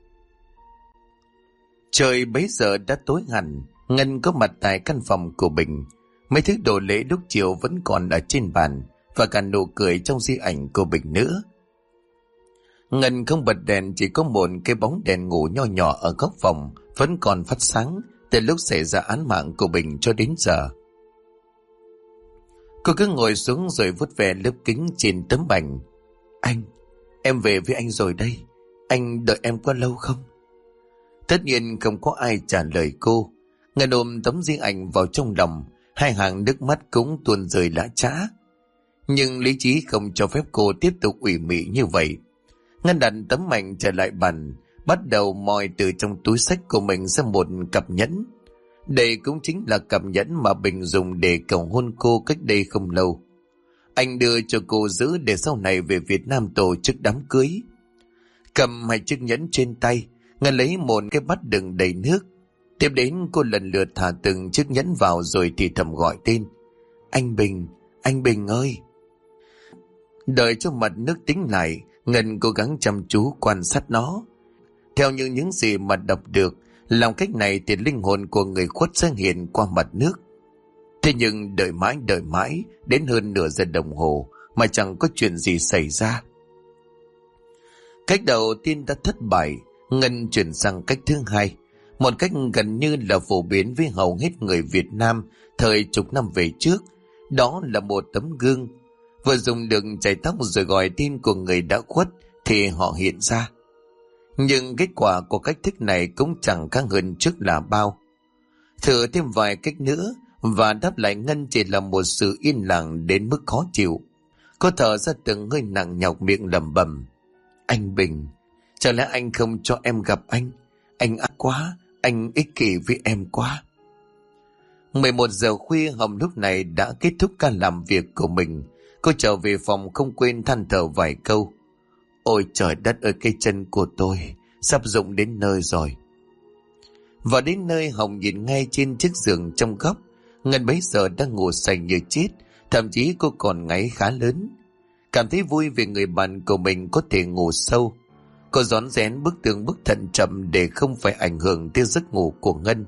Trời bấy giờ đã tối hẳn. Ngân có mặt tại căn phòng của Bình. Mấy thứ đồ lễ lúc chiều vẫn còn ở trên bàn, và cả nụ cười trong di ảnh của Bình nữa. Ngân không bật đèn, chỉ có một cái bóng đèn ngủ nho nhỏ ở góc phòng vẫn còn phát sáng từ lúc xảy ra án mạng của Bình cho đến giờ. Cô cứ ngồi xuống rồi vuốt ve lớp kính trên tấm ảnh. Anh, em về với anh rồi đây. Anh đợi em có lâu không? Tất nhiên không có ai trả lời cô. Ngân ôm tấm di ảnh vào trong lòng, hai hàng nước mắt cũng tuôn rơi lã chã. Nhưng lý trí không cho phép cô tiếp tục ủy mị như vậy. Ngân đặt tấm ảnh trở lại bàn, bắt đầu moi từ trong túi xách của mình ra một cặp nhẫn. Đây cũng chính là cặp nhẫn mà Bình dùng để cầu hôn cô cách đây không lâu. Anh đưa cho cô giữ để sau này về Việt Nam tổ chức đám cưới. Cầm hai chiếc nhẫn trên tay, Ngân lấy một cái bát đựng đầy nước. Tiếp đến cô lần lượt thả từng chiếc nhẫn vào rồi thì thầm gọi tên. Anh Bình, anh Bình ơi. Đợi cho mặt nước tính lại, Ngân cố gắng chăm chú quan sát nó. Theo như những gì mà đọc được, làm cách này thì linh hồn của người khuất sẽ hiện qua mặt nước. Thế nhưng đợi mãi, đến hơn nửa giờ đồng hồ mà chẳng có chuyện gì xảy ra. Cách đầu tiên đã thất bại, Ngân chuyển sang cách thứ hai, một cách gần như là phổ biến với hầu hết người Việt Nam thời chục năm về trước. Đó là một tấm gương. Vừa dùng được chải tóc rồi gọi tên của người đã khuất thì họ hiện ra. Nhưng kết quả của cách thức này cũng chẳng khác hơn trước là bao. Thử thêm vài cách nữa và đáp lại Ngân chỉ là một sự yên lặng đến mức khó chịu. Cô thở ra từng hơi nặng nhọc, miệng lẩm bẩm. Anh Bình, chẳng lẽ anh không cho em gặp anh? Anh ác quá, anh ích kỷ với em quá. 11 giờ khuya, Hồng lúc này đã kết thúc ca làm việc của mình. Cô trở về phòng không quên than thở vài câu. Ôi trời đất ơi, cái chân của tôi sắp rụng đến nơi rồi. Và đến nơi, Hồng nhìn ngay trên chiếc giường trong góc. Ngân bấy giờ đang ngủ say như chết, thậm chí cô còn ngáy khá lớn. Cảm thấy vui vì người bạn của mình có thể ngủ sâu, cô rón rén bước từng bước thận chậm để không phải ảnh hưởng tới giấc ngủ của Ngân.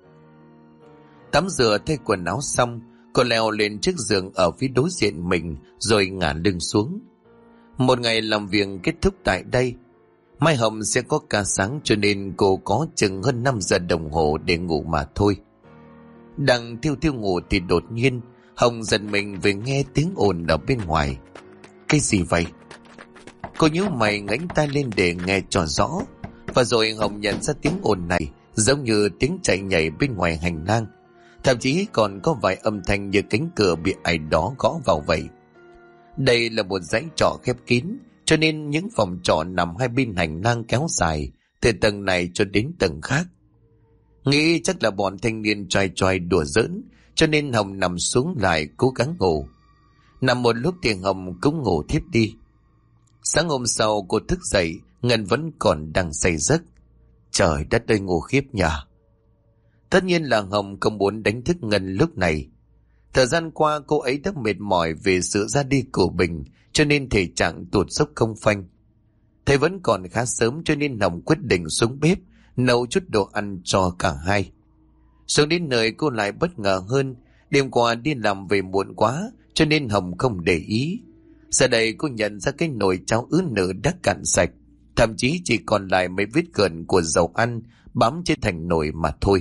Tắm rửa thay quần áo xong, cô leo lên chiếc giường ở phía đối diện mình rồi ngả lưng xuống. Một ngày làm việc kết thúc tại đây. Mai Hồng sẽ có ca sáng cho nên cô có chừng hơn 5 giờ đồng hồ để ngủ mà thôi. Đang thiêu ngủ thì đột nhiên Hồng giật mình vì nghe tiếng ồn ở bên ngoài. Cái gì vậy? Cô nhíu mày ngẩng tai lên để nghe cho rõ. Và rồi Hồng nhận ra tiếng ồn này giống như tiếng chạy nhảy bên ngoài hành lang. Thậm chí còn có vài âm thanh như cánh cửa bị ai đó gõ vào vậy. Đây là một dãy trọ khép kín, cho nên những phòng trọ nằm hai bên hành lang kéo dài từ tầng này cho đến tầng khác. Nghĩ chắc là bọn thanh niên trai trai đùa giỡn, cho nên Hồng nằm xuống lại cố gắng ngủ. Nằm một lúc thì Hồng cũng ngủ thiếp đi. Sáng hôm sau cô thức dậy, Ngân vẫn còn đang say giấc. Trời đất ơi, ngủ khiếp nhỉ. Tất nhiên là Hồng không muốn đánh thức Ngân lúc này. Thời gian qua cô ấy đã mệt mỏi về sự ra đi của Bình, cho nên thể trạng tụt dốc không phanh. Thấy vẫn còn khá sớm cho nên Hồng quyết định xuống bếp nấu chút đồ ăn cho cả hai. Xuống đến nơi cô lại bất ngờ hơn. Đêm qua đi làm về muộn quá cho nên Hồng không để ý. Giờ đây cô nhận ra cái nồi cháo ứ nử đã cạn sạch, thậm chí chỉ còn lại mấy vết gợn của dầu ăn bám trên thành nồi mà thôi.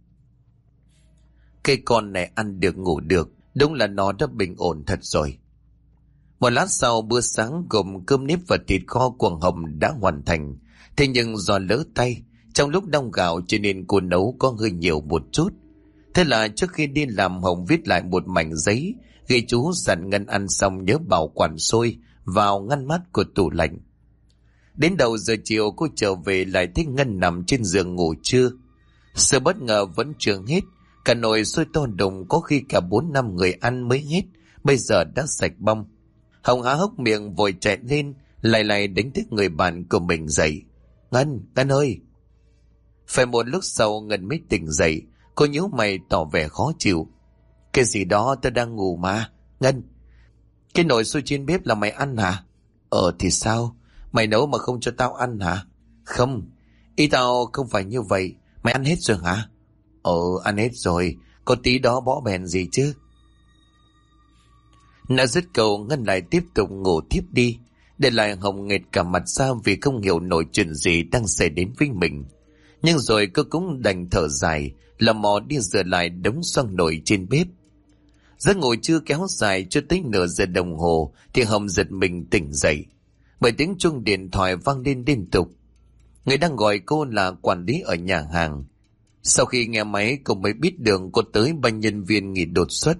Cái con này ăn được ngủ được, đúng là nó đã bình ổn thật rồi. Một lát sau, bữa sáng gồm cơm nếp và thịt kho của Hồng đã hoàn thành. Thế nhưng do lỡ tay, trong lúc đong gạo cho nên cô nấu có hơi nhiều một chút. Thế là trước khi đi làm, Hồng viết lại một mảnh giấy ghi chú dặn Ngân ăn xong nhớ bảo quản sôi vào ngăn mát của tủ lạnh. Đến đầu giờ chiều cô trở về lại thấy Ngân nằm trên giường ngủ trưa. Sự bất ngờ vẫn chưa hết, cả nồi sôi to đùng có khi cả 4-5 người ăn mới hết, bây giờ đã sạch bong. Hồng há hốc miệng vội chạy lên, lại đánh thức người bạn của mình dậy. Ngân ơi! Phải một lúc sau Ngân mới tỉnh dậy, cô nhíu mày tỏ vẻ khó chịu. Cái gì đó, tao đang ngủ mà. Ngân, cái nồi sôi trên bếp là mày ăn hả? Thì sao? Mày nấu mà không cho tao ăn hả? Không, ý tao không phải như vậy. Mày ăn hết rồi hả? Ăn hết rồi, có tí đó bỏ bèn gì chứ. Đã dứt câu, Ngân lại tiếp tục ngủ tiếp đi, để lại Hồng nghệt cả mặt ra vì không hiểu nổi chuyện gì đang xảy đến với mình. Nhưng rồi cô cũng đành thở dài, lò mò đi rửa lại đống xoong nổi trên bếp. Giấc ngủ chưa kéo dài cho tới nửa giờ đồng hồ thì Hồng giật mình tỉnh dậy, bởi tiếng chuông điện thoại vang lên liên tục. Người đang gọi cô là quản lý ở nhà hàng. Sau khi nghe máy, cô mới biết được cô tới ban nhân viên nghỉ đột xuất.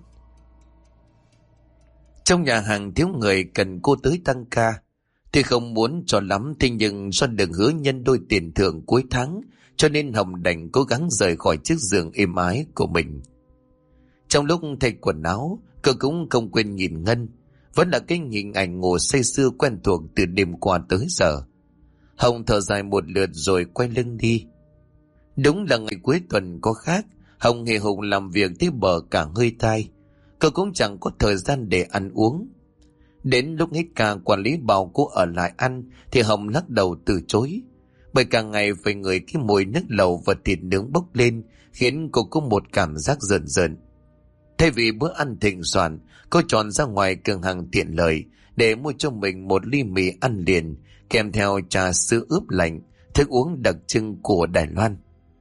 Trong nhà hàng thiếu người cần cô tới tăng ca. Thì không muốn cho lắm, thế nhưng do được hứa nhân đôi tiền thưởng cuối tháng, cho nên Hồng đành cố gắng rời khỏi chiếc giường êm ái của mình. Trong lúc thay quần áo, cô cũng không quên nhìn Ngân, vẫn là cái hình ảnh ngủ say sưa quen thuộc từ đêm qua tới giờ. Hồng thở dài một lượt rồi quay lưng đi. Đúng là ngày cuối tuần có khác, Hồng hề hùng làm việc tới bờ cả hơi tai. Cô cũng chẳng có thời gian để ăn uống. Đến lúc hết ca, quản lý bảo cô ở lại ăn thì Hồng lắc đầu từ chối, bởi cả ngày phải ngửi cái mùi nước lẩu và thịt nướng bốc lên khiến cô có một cảm giác rợn rợn. Thay vì bữa ăn thịnh soạn, cô chọn ra ngoài cửa hàng tiện lợi để mua cho mình một ly mì ăn liền kèm theo trà sữa ướp lạnh, thức uống đặc trưng của Đài Loan.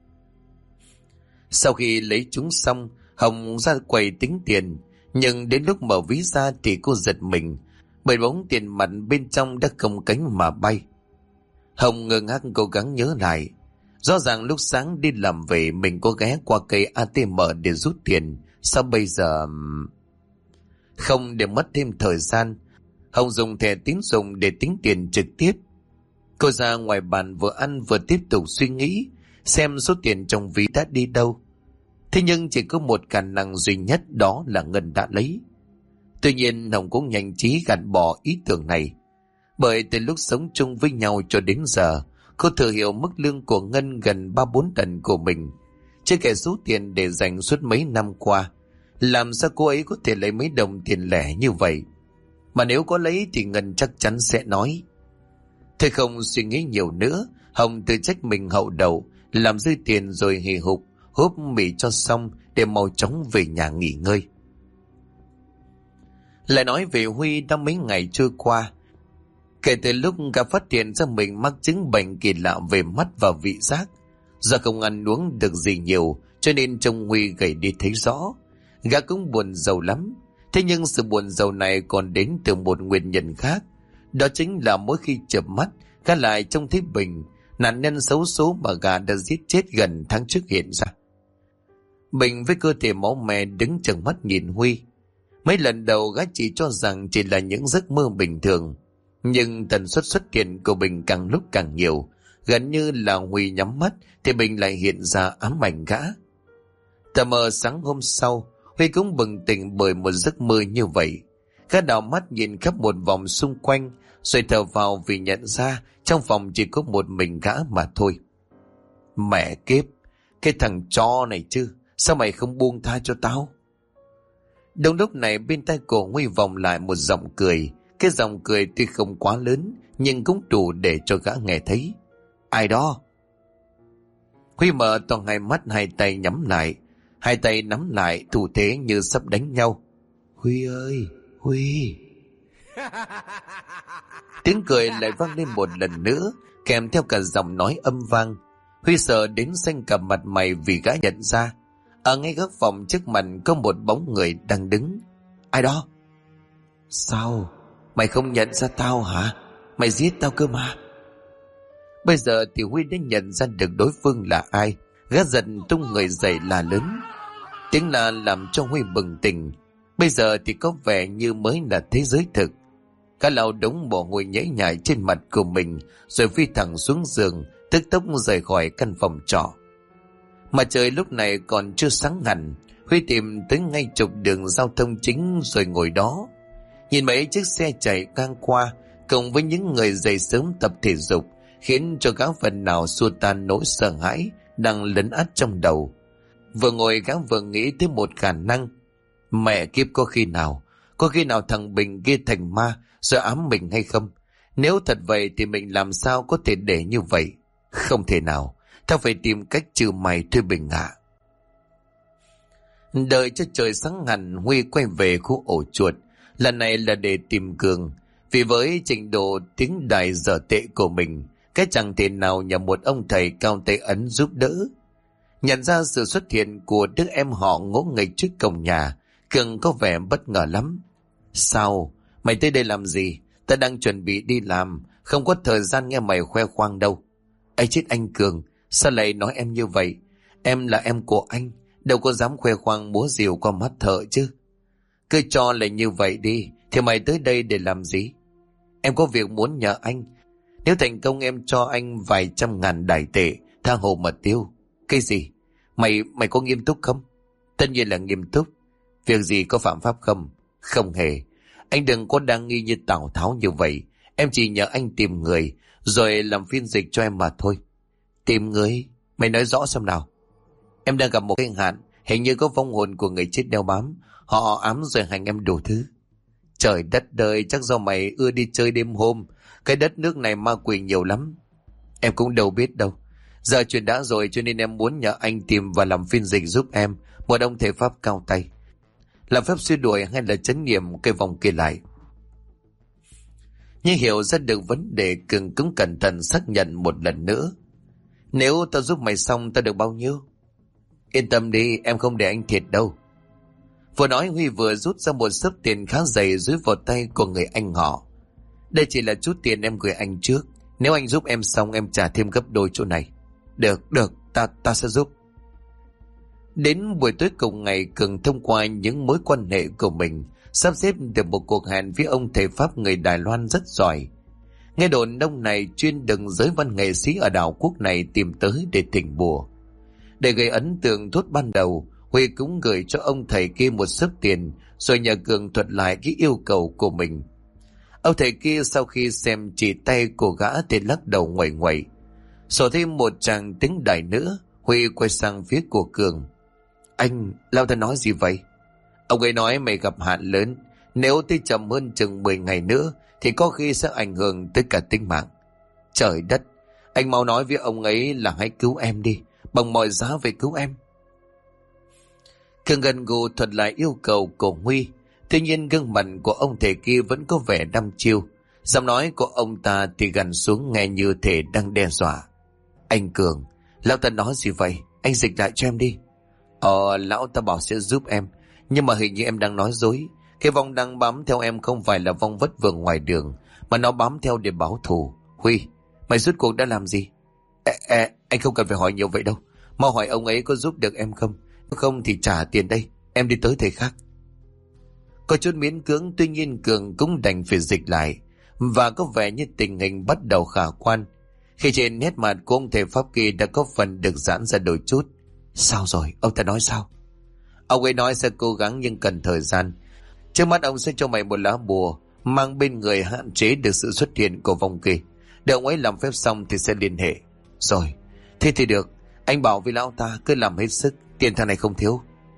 Sau khi lấy chúng xong, Hồng ra quầy tính tiền, nhưng đến lúc mở ví ra thì cô giật mình, bởi bóng tiền mặt bên trong đã không cánh mà bay. Hồng ngơ ngác cố gắng nhớ lại. Rõ ràng lúc sáng đi làm về mình có ghé qua cây ATM để rút tiền. Sao bây giờ... Không để mất thêm thời gian, Hồng dùng thẻ tín dụng để tính tiền trực tiếp. Cô ra ngoài bàn vừa ăn vừa tiếp tục suy nghĩ xem số tiền trong ví đã đi đâu. Thế nhưng chỉ có một khả năng duy nhất, đó là Ngân đã lấy. Tuy nhiên Hồng cũng nhanh trí gạt bỏ ý tưởng này, bởi từ lúc sống chung với nhau cho đến giờ, cô thừa hiểu mức lương của Ngân gần 3-4 lần của mình, chưa kể số tiền để dành suốt mấy năm qua. Làm sao cô ấy có thể lấy mấy đồng tiền lẻ như vậy? Mà nếu có lấy thì Ngân chắc chắn sẽ nói. Thế không suy nghĩ nhiều nữa, Hồng tự trách mình hậu đậu, làm rơi tiền rồi hì hục húp mì cho xong để mau chóng về nhà nghỉ ngơi. Lại nói về Huy, đã mấy ngày trôi qua, kể từ lúc gã phát hiện ra mình mắc chứng bệnh kỳ lạ về mắt và vị giác. Do không ăn uống được gì nhiều cho nên trông Huy gầy đi thấy rõ. Gã cũng buồn rầu lắm. Thế nhưng sự buồn rầu này còn đến từ một nguyên nhân khác. Đó chính là mỗi khi chợp mắt, gã lại trông thấy Bình, nạn nhân xấu số mà gã đã giết chết gần tháng trước hiện ra. Bình với cơ thể máu me đứng trừng mắt nhìn Huy. Mấy lần đầu gã chỉ cho rằng chỉ là những giấc mơ bình thường, nhưng tần suất xuất hiện của Bình càng lúc càng nhiều. Gần như là Huy nhắm mắt thì Bình lại hiện ra ám ảnh gã. Tờ mờ sáng hôm sau, Huy cũng bừng tỉnh bởi một giấc mơ như vậy. Gã đảo mắt nhìn khắp một vòng xung quanh, rồi thở vào vì nhận ra trong phòng chỉ có một mình gã mà thôi. Mẹ kiếp, cái thằng chó này chứ, sao mày không buông tha cho tao? Đúng lúc này bên tai cổ Huy vọng lại một giọng cười. Cái giọng cười tuy không quá lớn nhưng cũng đủ để cho gã nghe thấy. Ai đó? Huy mở to hai mắt, hai tay nhắm lại. hai tay nắm lại thủ thế như sắp đánh nhau. Huy ơi, Huy! Tiếng cười lại vang lên một lần nữa, kèm theo cả giọng nói âm vang. Huy sợ đến xanh cả mặt mày vì gã nhận ra ở ngay góc phòng trước mặt có một bóng người đang đứng. Ai đó? Sao? Mày không nhận ra tao hả? Mày giết tao cơ mà. Bây giờ thì Huy đã nhận ra được đối phương là ai. Gã giật tung người dậy la lớn. Tiếng la làm cho Huy bừng tỉnh. Bây giờ thì có vẻ như mới là thế giới thực. Cả lau đống mồ hôi nhễ nhại trên mặt của mình, rồi phi thẳng xuống giường, tức tốc rời khỏi căn phòng trọ. Mà trời lúc này còn chưa sáng hẳn. Huy tìm tới ngay trục đường giao thông chính rồi ngồi đó, nhìn mấy chiếc xe chạy ngang qua cùng với những người dậy sớm tập thể dục, khiến cho gã phần nào xua tan nỗi sợ hãi đang lấn át trong đầu. Vừa ngồi gã vừa nghĩ tới một khả năng. Mẹ kiếp, có khi nào thằng Bình kia thành ma rồi ám mình hay không? Nếu thật vậy thì mình làm sao có thể để như vậy? Không thể nào, tao phải tìm cách trừ mày thôi Bình ạ. Đợi cho trời sáng hẳn, Huy quay về khu ổ chuột. Lần này là để tìm Cường. Vì với trình độ tiếng đài dở tệ của mình, cái chẳng thể nào nhờ một ông thầy cao tay ấn giúp đỡ. Nhận ra sự xuất hiện của đứa em họ ngỗ nghịch trước cổng nhà, Cường có vẻ bất ngờ lắm. Sao? Mày tới đây làm gì? Ta đang chuẩn bị đi làm, không có thời gian nghe mày khoe khoang đâu. Ấy chết anh Cường, sao lại nói em như vậy? Em là em của anh, đâu có dám khoe khoang múa rìu qua mắt thợ chứ. Cứ cho là như vậy đi, thì mày tới đây để làm gì? Em có việc muốn nhờ anh. Nếu thành công em cho anh vài trăm ngàn Đài tệ, tha hồ mà tiêu. Cái gì? Mày có nghiêm túc không? Tất nhiên là nghiêm túc. Việc gì có phạm pháp không? Không hề. Anh đừng có đa nghi như Tào Tháo như vậy. Em chỉ nhờ anh tìm người, rồi làm phiên dịch cho em mà thôi. Tìm người? Mày nói rõ xem nào. Em đang gặp một cái hạn, hình như có vong hồn của người chết đeo bám. Họ ám rồi hành em đủ thứ. Trời đất đời, chắc do mày ưa đi chơi đêm hôm. Cái đất nước này ma quỷ nhiều lắm. Em cũng đâu biết đâu. Giờ chuyện đã rồi, cho nên em muốn nhờ anh tìm và làm phiên dịch giúp em một ông thầy pháp cao tay. Làm phép xua đuổi hay là trấn nghiệm cây vòng kia lại. Nhưng hiểu ra được vấn đề, Cường cũng cẩn thận xác nhận một lần nữa. Nếu tao giúp mày xong, tao được bao nhiêu? Yên tâm đi, em không để anh thiệt đâu. Vừa nói Huy vừa rút ra một xấp tiền khá dày dưới vào tay của người anh họ. Đây chỉ là chút tiền em gửi anh trước. Nếu anh giúp em xong, em trả thêm gấp đôi chỗ này. Được, ta sẽ giúp. Đến buổi tối cùng ngày, Cường thông qua những mối quan hệ của mình sắp xếp được một cuộc hẹn với ông thầy pháp người Đài Loan rất giỏi. Nghe đồn ông này chuyên đừng giới văn nghệ sĩ ở đảo quốc này tìm tới để thỉnh bùa. Để gây ấn tượng tốt ban đầu, Huy cũng gửi cho ông thầy kia một xấp tiền, rồi nhờ Cường thuật lại cái yêu cầu của mình. Ông thầy kia sau khi xem chỉ tay của gã thì lắc đầu nguậy nguậy. Sổ thêm một tràng tiếng Đài nữa, Huy quay sang phía của Cường. Anh, Lao ta nói gì vậy? Ông ấy nói mày gặp hạn lớn, nếu tới chậm hơn chừng 10 ngày nữa thì có khi sẽ ảnh hưởng tới cả tính mạng. Trời đất, anh mau nói với ông ấy là hãy cứu em đi, bằng mọi giá về cứu em. Cường gần gù thuật lại yêu cầu của Huy. Tuy nhiên gương mặt của ông thầy kia vẫn có vẻ đăm chiêu. Giọng nói của ông ta thì gằn xuống nghe như thể đang đe dọa. Anh Cường, lão ta nói gì vậy? Anh dịch lại cho em đi. Lão ta bảo sẽ giúp em, nhưng mà hình như em đang nói dối. Cái vong đang bám theo em không phải là vong vất vưởng ngoài đường, mà nó bám theo để báo thù. Huy, mày rốt cuộc đã làm gì? Anh không cần phải hỏi nhiều vậy đâu. Mau hỏi ông ấy có giúp được em không. Nếu không thì trả tiền đây, em đi tới thầy khác. Có chút miễn cưỡng, tuy nhiên Cường cũng đành phải dịch lại. Và có vẻ như tình hình bắt đầu khả quan, khi trên nét mặt của ông thầy pháp kia đã có phần được giãn ra đôi chút. Sao rồi? Ông ta nói sao? Ông ấy nói sẽ cố gắng nhưng cần thời gian. Trước mắt ông sẽ cho mày một lá bùa mang bên người hạn chế được sự xuất hiện của vong kia. Để ông ấy làm phép xong thì sẽ liên hệ. Rồi, thế thì được. Anh bảo với lão ta cứ làm hết sức, tiền thằng này không thiếu.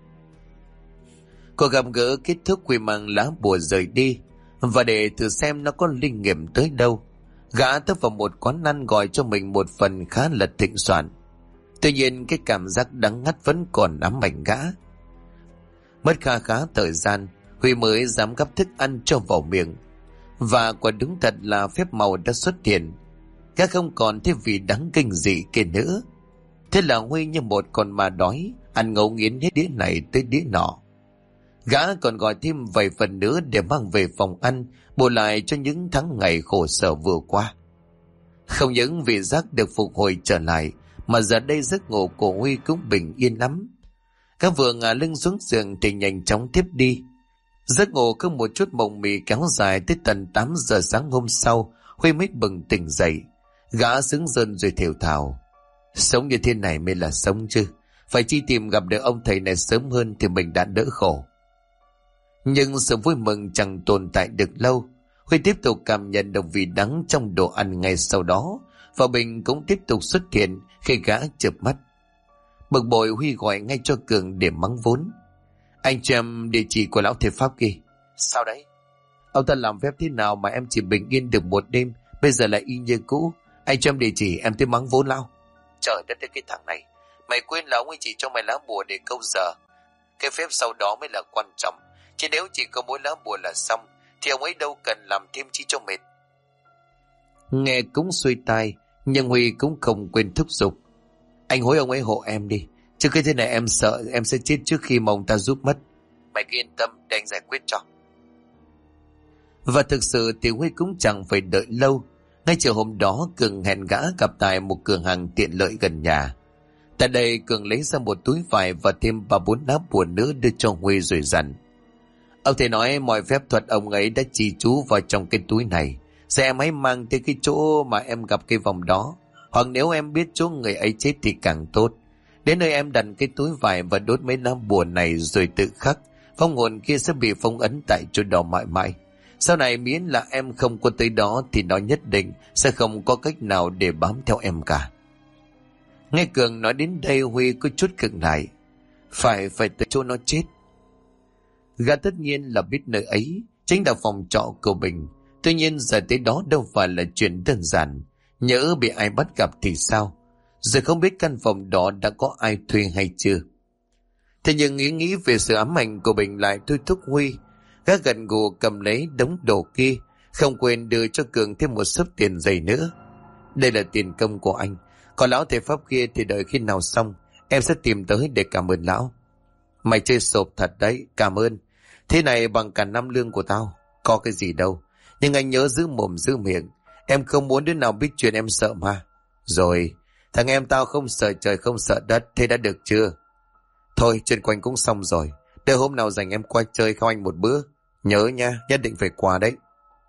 Cuộc gặp gỡ kết thúc, Huy mang lá bùa rời đi. Và để thử xem nó có linh nghiệm tới đâu, gã tới vào một quán ăn gọi cho mình một phần khá là thịnh soạn. Tuy nhiên cái cảm giác đắng ngắt vẫn còn ám ảnh gã. Mất kha khá thời gian, Huy mới dám gắp thức ăn cho vào miệng. Và quả đúng thật là phép màu đã xuất hiện. Gã không còn thấy vị đắng kinh dị kia nữa. Thế là Huy như một con ma đói, ăn ngấu nghiến hết đĩa này tới đĩa nọ. Gã còn gọi thêm vài phần nữa để mang về phòng ăn, bù lại cho những tháng ngày khổ sở vừa qua. Không những vị giác được phục hồi trở lại, mà giờ đây giấc ngủ của Huy cũng bình yên lắm. Gã vừa ngả lưng xuống giường thì nhanh chóng tiếp đi. Giấc ngủ có một chút mộng mị kéo dài tới tận 8 giờ sáng hôm sau, Huy mới bừng tỉnh dậy. Gã sững rơn rồi thều thào: sống như thế này mới là sống chứ, phải chi tìm gặp được ông thầy này sớm hơn thì mình đã đỡ khổ. Nhưng sự vui mừng chẳng tồn tại được lâu. Huy tiếp tục cảm nhận được vị đắng trong đồ ăn ngay sau đó, và bình cũng tiếp tục xuất hiện khi gã chợp mắt. Bực bội, Huy gọi ngay cho Cường để mắng vốn: anh cho em địa chỉ của lão thầy pháp kia. Sao đấy? Ông ta làm phép thế nào mà em chỉ bình yên được một đêm, bây giờ lại y như cũ? Anh cho em địa chỉ, em tới mắng vốn lão. Trời đất ơi, cái thằng này, mày quên là ông ấy chỉ cho mày lá bùa để câu giờ. Cái phép sau đó mới là quan trọng, chứ nếu chỉ có mỗi lá bùa là xong thì ông ấy đâu cần làm thêm chi cho mệt. Nghe cũng xuôi tai, nhưng Huy cũng không quên thúc giục: anh hối ông ấy hộ em đi, chứ cái thế này em sợ em sẽ chết trước khi mà ông ta giúp mất. Mày cứ yên tâm để anh giải quyết cho. Và thực sự thì Huy cũng chẳng phải đợi lâu. Ngay chiều hôm đó, Cường hẹn gã gặp tại một cửa hàng tiện lợi gần nhà. Tại đây, Cường lấy ra một túi vải và thêm 3-4 lá bùa nữa đưa cho Huy rồi dặn: ông thầy nói mọi phép thuật ông ấy đã trì chú vào trong cái túi này. Giờ em hãy mang tới cái chỗ mà em gặp cái vòng đó, hoặc nếu em biết chỗ người ấy chết thì càng tốt. Đến nơi em đặt cái túi vải và đốt mấy lá bùa này rồi tự khắc, vong hồn kia sẽ bị phong ấn tại chỗ đó mãi mãi. Sau này miễn là em không có tới đó thì nó nhất định sẽ không có cách nào để bám theo em cả. Nghe Cường nói đến đây, Huy có chút khựng lại. Phải tới chỗ nó chết. Gã tất nhiên là biết nơi ấy chính là phòng trọ của mình. Tuy nhiên giờ tới đó đâu phải là chuyện đơn giản. Nhỡ bị ai bắt gặp thì sao? Giờ không biết căn phòng đó đã có ai thuê hay chưa. Thế nhưng nghĩ về sự ám ảnh của mình lại thôi thúc Huy. Gã gần gù cầm lấy đống đồ kia, không quên đưa cho Cường thêm một xấp tiền dày nữa. Đây là tiền công của anh, còn lão thầy pháp kia thì đợi khi nào xong em sẽ tìm tới để cảm ơn lão. Mày chơi sộp thật đấy, cảm ơn. Thế này bằng cả năm lương của tao, có cái gì đâu. Nhưng anh nhớ giữ mồm giữ miệng, em không muốn đứa nào biết chuyện em sợ mà. Rồi, thằng em tao không sợ trời không sợ đất, thế đã được chưa? Thôi, chuyện quanh cũng xong rồi. Để hôm nào dành em qua chơi không anh một bữa. Nhớ nha, nhất định phải qua đấy.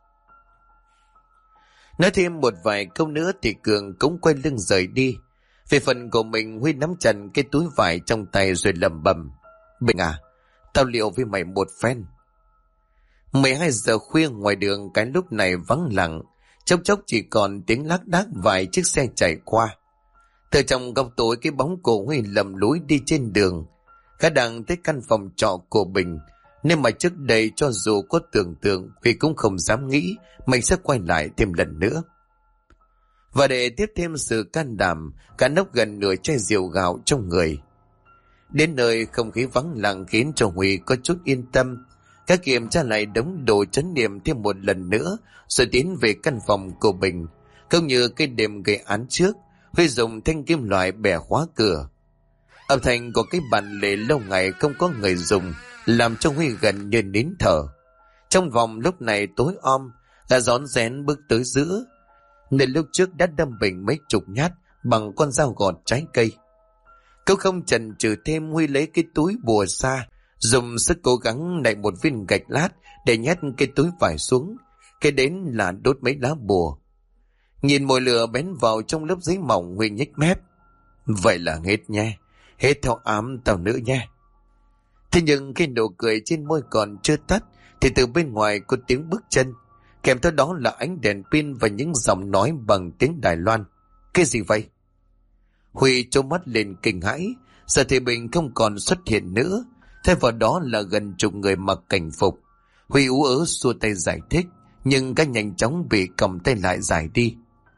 Nói thêm một vài câu nữa thì Cường cũng quay lưng rời đi. Về phần của mình, Huy nắm chặt cái túi vải trong tay rồi lẩm bẩm: Bình à, tao liệu với mày một phen. 12 giờ khuya, ngoài đường cái lúc này vắng lặng, chốc chốc chỉ còn tiếng lác đác vài chiếc xe chạy qua. Từ trong góc tối, cái bóng của Huy lầm lũi đi trên đường. Gã đang tới căn phòng trọ của Bình, nên mà trước đây cho dù có tưởng tượng, Huy cũng không dám nghĩ mình sẽ quay lại thêm lần nữa. Và để tiếp thêm sự can đảm, cả nốc gần nửa chai rượu gạo trong người. Đến nơi, không khí vắng lặng khiến cho Huy có chút yên tâm. Gã kiểm tra lại đống đồ trấn niệm thêm một lần nữa, rồi tiến về căn phòng của Bình. Không như cái đêm gây án trước, Huy dùng thanh kim loại bẻ khóa cửa. Âm thanh của cái bàn lề lâu ngày không có người dùng làm cho Huy gần như nín thở. Trong vòng lúc này tối om, gã rón rén bước tới giữa, nên lúc trước đã đâm Bình mấy chục nhát bằng con dao gọt trái cây. Cậu không chần chừ thêm, Huy lấy cái túi bùa ra, dùng sức cố gắng đậy một viên gạch lát để nhét cái túi vải xuống, cái đến là đốt mấy lá bùa. Nhìn mồi lửa bén vào trong lớp giấy mỏng, Huy nhếch mép: vậy là hết nha, hết theo ám tao nữa nha. Thế nhưng cái nụ cười trên môi còn chưa tắt thì từ bên ngoài có tiếng bước chân, kèm theo đó là ánh đèn pin và những giọng nói bằng tiếng Đài Loan. Cái gì vậy? Huy trố mắt lên kinh hãi. Giờ thì Bình không còn xuất hiện nữa, thay vào đó là gần chục người mặc cảnh phục. Huy ú ớ xua tay giải thích, nhưng các nhanh chóng bị cầm tay lại giải đi.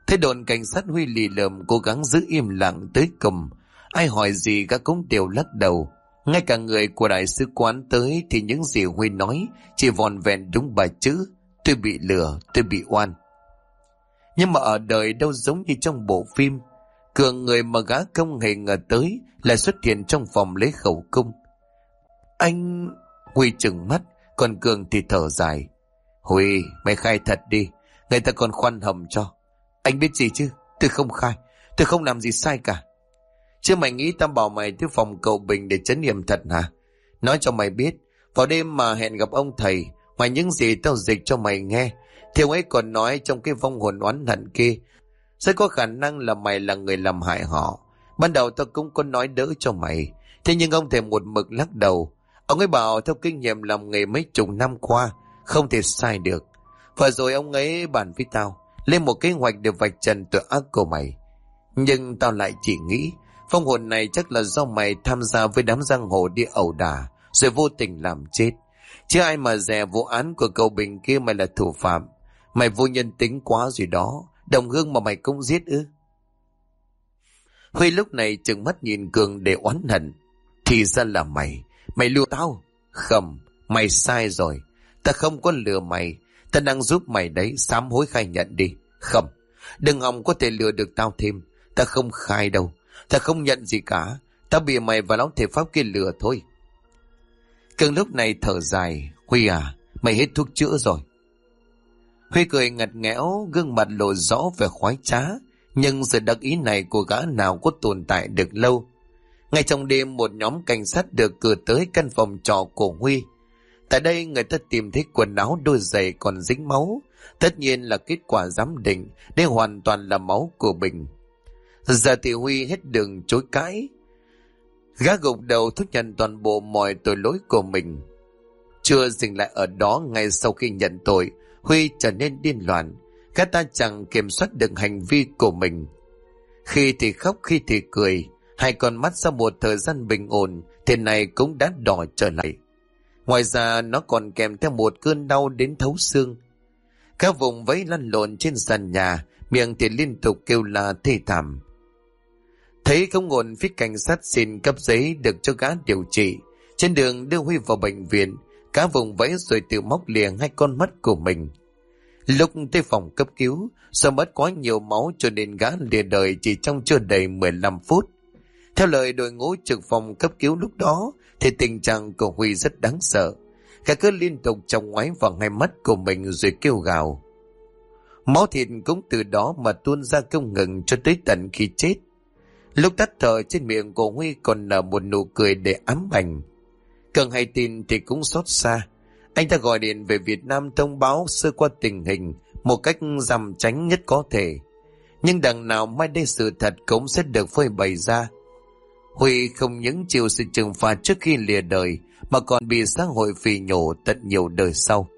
Thấy đồn cảnh sát Huy lì lợm cố gắng giữ im lặng tới cùng. Ai hỏi gì gã cũng đều lắc đầu. Ngay cả người của đại sứ quán tới thì những gì Huy nói chỉ vòn vẹn đúng 3 chữ: tôi bị lừa, tôi bị oan. Nhưng mà ở đời đâu giống như trong bộ phim. Cường, người mà gã không hề ngờ tới, lại xuất hiện trong phòng lấy khẩu cung. Anh... Huy trừng mắt, còn Cường thì thở dài. Huy, mày khai thật đi, người ta còn khoan hồng cho. Anh biết gì chứ, tôi không khai, tôi không làm gì sai cả. Chứ mày nghĩ tao bảo mày tới phòng cầu bình để trấn yểm thật hả? Nói cho mày biết, vào đêm mà hẹn gặp ông thầy, ngoài những gì tao dịch cho mày nghe, thì ông ấy còn nói trong cái vong hồn oán hận kia, rất có khả năng là mày là người làm hại họ. Ban đầu tao cũng có nói đỡ cho mày, thế nhưng ông thầy một mực lắc đầu. Ông ấy bảo theo kinh nghiệm làm nghề mấy chục năm qua, không thể sai được. Và rồi ông ấy bàn với tao, lên một kế hoạch để vạch trần tội ác của mày. Nhưng tao lại chỉ nghĩ, vong hồn này chắc là do mày tham gia với đám giang hồ đi ẩu đả, rồi vô tình làm chết. Chứ ai mà dè vụ án của cậu Bình kia mày là thủ phạm. Mày vô nhân tính quá rồi đó, đồng hương mà mày cũng giết ư? Huy lúc này trừng mắt nhìn Cường để oán hận. Thì ra là mày lừa tao. Không, mày sai rồi. Ta không có lừa mày, ta đang giúp mày đấy, sám hối khai nhận đi. Không, đừng hòng có thể lừa được tao thêm. Ta không khai đâu, ta không nhận gì cả. Ta bị mày và lão thể pháp kia lừa thôi. Cường lúc này thở dài. Huy à, mày hết thuốc chữa rồi. Huy cười ngặt nghẽo, gương mặt lộ rõ vẻ khoái trá. Nhưng sự đắc ý này của gã nào có tồn tại được lâu. Ngay trong đêm, một nhóm cảnh sát được cử tới căn phòng trọ của Huy. Tại đây người ta tìm thấy quần áo, đôi giày còn dính máu. Tất nhiên là kết quả giám định, đây hoàn toàn là máu của Bình. Giờ thì Huy hết đường chối cãi. Gã gục đầu thú nhận toàn bộ mọi tội lỗi của mình. Chưa dừng lại ở đó, ngay sau khi nhận tội, Huy trở nên điên loạn. Gã ta chẳng kiểm soát được hành vi của mình. Khi thì khóc, khi thì cười. Hai con mắt sau một thời gian bình ổn thì này cũng đã đỏ trở lại. Ngoài ra nó còn kèm theo một cơn đau đến thấu xương. Các vùng vẫy lăn lộn trên sàn nhà, miệng thì liên tục kêu la thê thảm. Thấy không ổn, phía cảnh sát xin cấp giấy được cho gã điều trị. Trên đường đưa Huy vào bệnh viện, cá vùng vẫy rồi tự móc lìa hai con mắt của mình. Lúc tới phòng cấp cứu, do mất quá nhiều máu cho nên gã lìa đời chỉ trong chưa đầy 15 phút. Theo lời đội ngũ trực phòng cấp cứu lúc đó, thì tình trạng của Huy rất đáng sợ. Gã cứ liên tục chòng ngoáy vào hai mắt của mình rồi kêu gào. Máu thịt cũng từ đó mà tuôn ra không ngừng cho tới tận khi chết. Lúc tắt thở, trên miệng của Huy còn nở một nụ cười để ám ảnh. Cường hay tin thì cũng xót xa. Anh ta gọi điện về Việt Nam thông báo sơ qua tình hình một cách rằm tránh nhất có thể. Nhưng đằng nào mai đây sự thật cũng sẽ được phơi bày ra. Huy không những chịu sự trừng phạt trước khi lìa đời, mà còn bị xã hội phỉ nhổ tận nhiều đời sau.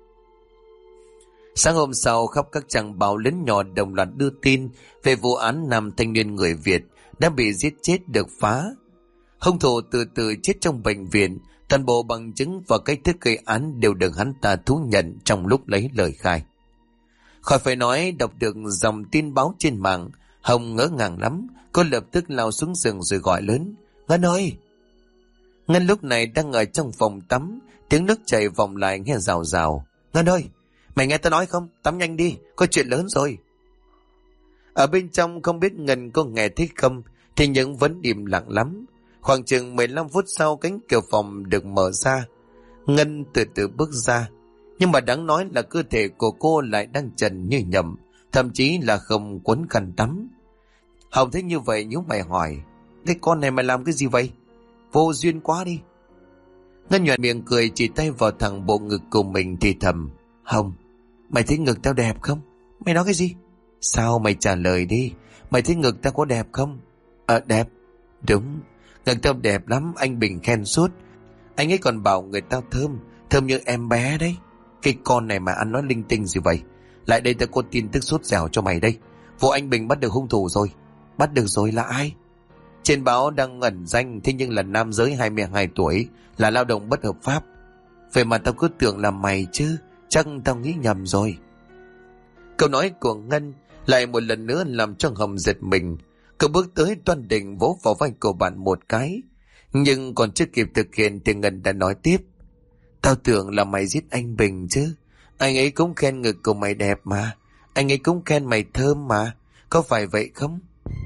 Sáng hôm sau, khắp các trang báo lớn nhỏ đồng loạt đưa tin về vụ án nam thanh niên người Việt đã bị giết chết được phá. Hung thủ từ từ chết trong bệnh viện, toàn bộ bằng chứng và cách thức gây án đều được hắn ta thú nhận trong lúc lấy lời khai. Khỏi phải nói, đọc được dòng tin báo trên mạng, Hồng ngỡ ngàng lắm. Cô lập tức lao xuống giường rồi gọi lớn: Ngân ơi! Ngân lúc này đang ở trong phòng tắm, tiếng nước chảy vọng lại nghe rào rào. Ngân ơi! Mày nghe tao nói không? Tắm nhanh đi, có chuyện lớn rồi. Ở bên trong không biết Ngân có nghe thấy không, thì nhưng vẫn im lặng lắm. Khoảng chừng 15 phút sau, cánh cửa phòng được mở ra. Ngân từ từ bước ra. Nhưng mà đáng nói là cơ thể của cô lại đang trần như nhậm, thậm chí là không quấn khăn tắm. Hồng thấy như vậy nhíu mày hỏi: Cái con này mày làm cái gì vậy? Vô duyên quá đi. Ngân nhoẻn miệng cười, chỉ tay vào thẳng bộ ngực của mình thì thầm: Hồng, mày thấy ngực tao đẹp không? Mày nói cái gì? Sao mày trả lời đi. Mày thấy ngực tao có đẹp không? Đẹp. Đúng, ngực tao đẹp lắm, anh Bình khen suốt. Anh ấy còn bảo người tao thơm, thơm như em bé đấy. Cái con này mà ăn nói linh tinh gì vậy? Lại đây tao có tin tức sốt dẻo cho mày đây. Vụ anh Bình bắt được hung thủ rồi. Bắt được rồi là ai? Trên báo đang ẩn danh, thế nhưng là nam giới 22 tuổi, là lao động bất hợp pháp. Vậy mà tao cứ tưởng là mày chứ, chắc tao nghĩ nhầm rồi. Câu nói của Ngân lại một lần nữa làm cho Hồng giật mình. Cậu bước tới toan định vỗ vào vai của bạn một cái, nhưng còn chưa kịp thực hiện thì Ngân đã nói tiếp: Tao tưởng là mày giết anh Bình chứ. Anh ấy cũng khen ngực của mày đẹp mà. Anh ấy cũng khen mày thơm mà. Có phải vậy không?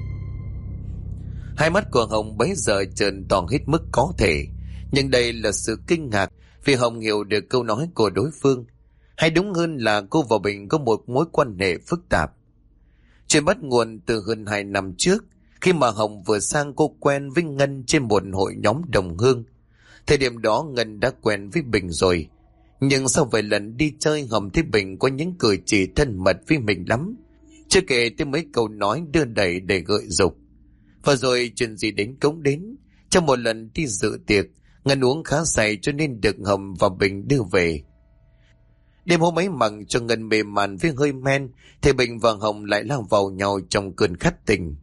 Hai mắt của Hồng bấy giờ trợn to hết mức có thể. Nhưng đây là sự kinh ngạc vì Hồng hiểu được câu nói của đối phương. Hay đúng hơn là cô và Bình có một mối quan hệ phức tạp. Chuyện bắt nguồn từ hơn 2 năm trước, khi mà Hồng vừa sang cô quen với Ngân trên một hội nhóm đồng hương. Thời điểm đó Ngân đã quen với Bình rồi. Nhưng sau vài lần đi chơi, Hồng thấy Bình có những cử chỉ thân mật với mình lắm. Chưa kể tới mấy câu nói đưa đẩy để gợi dục. Và rồi chuyện gì đến cũng đến. Trong một lần đi dự tiệc, Ngân uống khá say cho nên được Hồng và Bình đưa về. Đêm hôm ấy mặc cho Ngân mềm màn với hơi men, thì Bình và Hồng lại lao vào nhau trong cơn khát tình.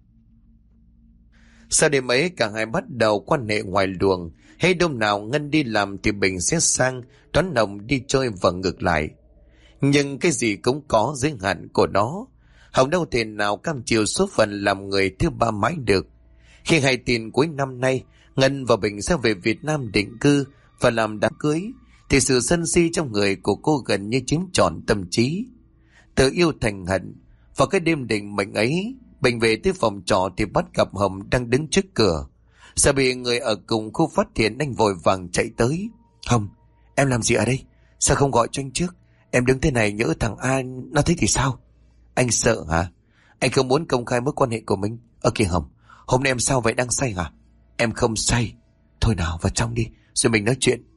Sau đêm ấy cả hai bắt đầu quan hệ ngoài luồng. Hay đêm nào Ngân đi làm thì Bình sẽ sang đón Hồng đi chơi và ngược lại. Nhưng cái gì cũng có giới hạn của nó. Hồng đâu thể nào cam chịu số phận làm người thứ ba mãi được. Khi hay tin cuối năm nay Ngân và Bình sẽ về Việt Nam định cư và làm đám cưới, thì sự sân si trong người của cô gần như chiếm trọn tâm trí. Từ yêu thành hận. Vào cái đêm định mệnh ấy, Bình về tới phòng trọ thì bắt gặp Hồng đang đứng trước cửa. Sợ bị người ở cùng khu phát hiện, anh vội vàng chạy tới. Hồng, em làm gì ở đây? Sao không gọi cho anh trước? Em đứng thế này nhỡ thằng A nó thấy thì sao? Anh sợ hả? Anh không muốn công khai mối quan hệ của mình. Kìa Hồng, hôm nay em sao vậy, đang say hả? Em không say. Thôi nào vào trong đi, rồi mình nói chuyện.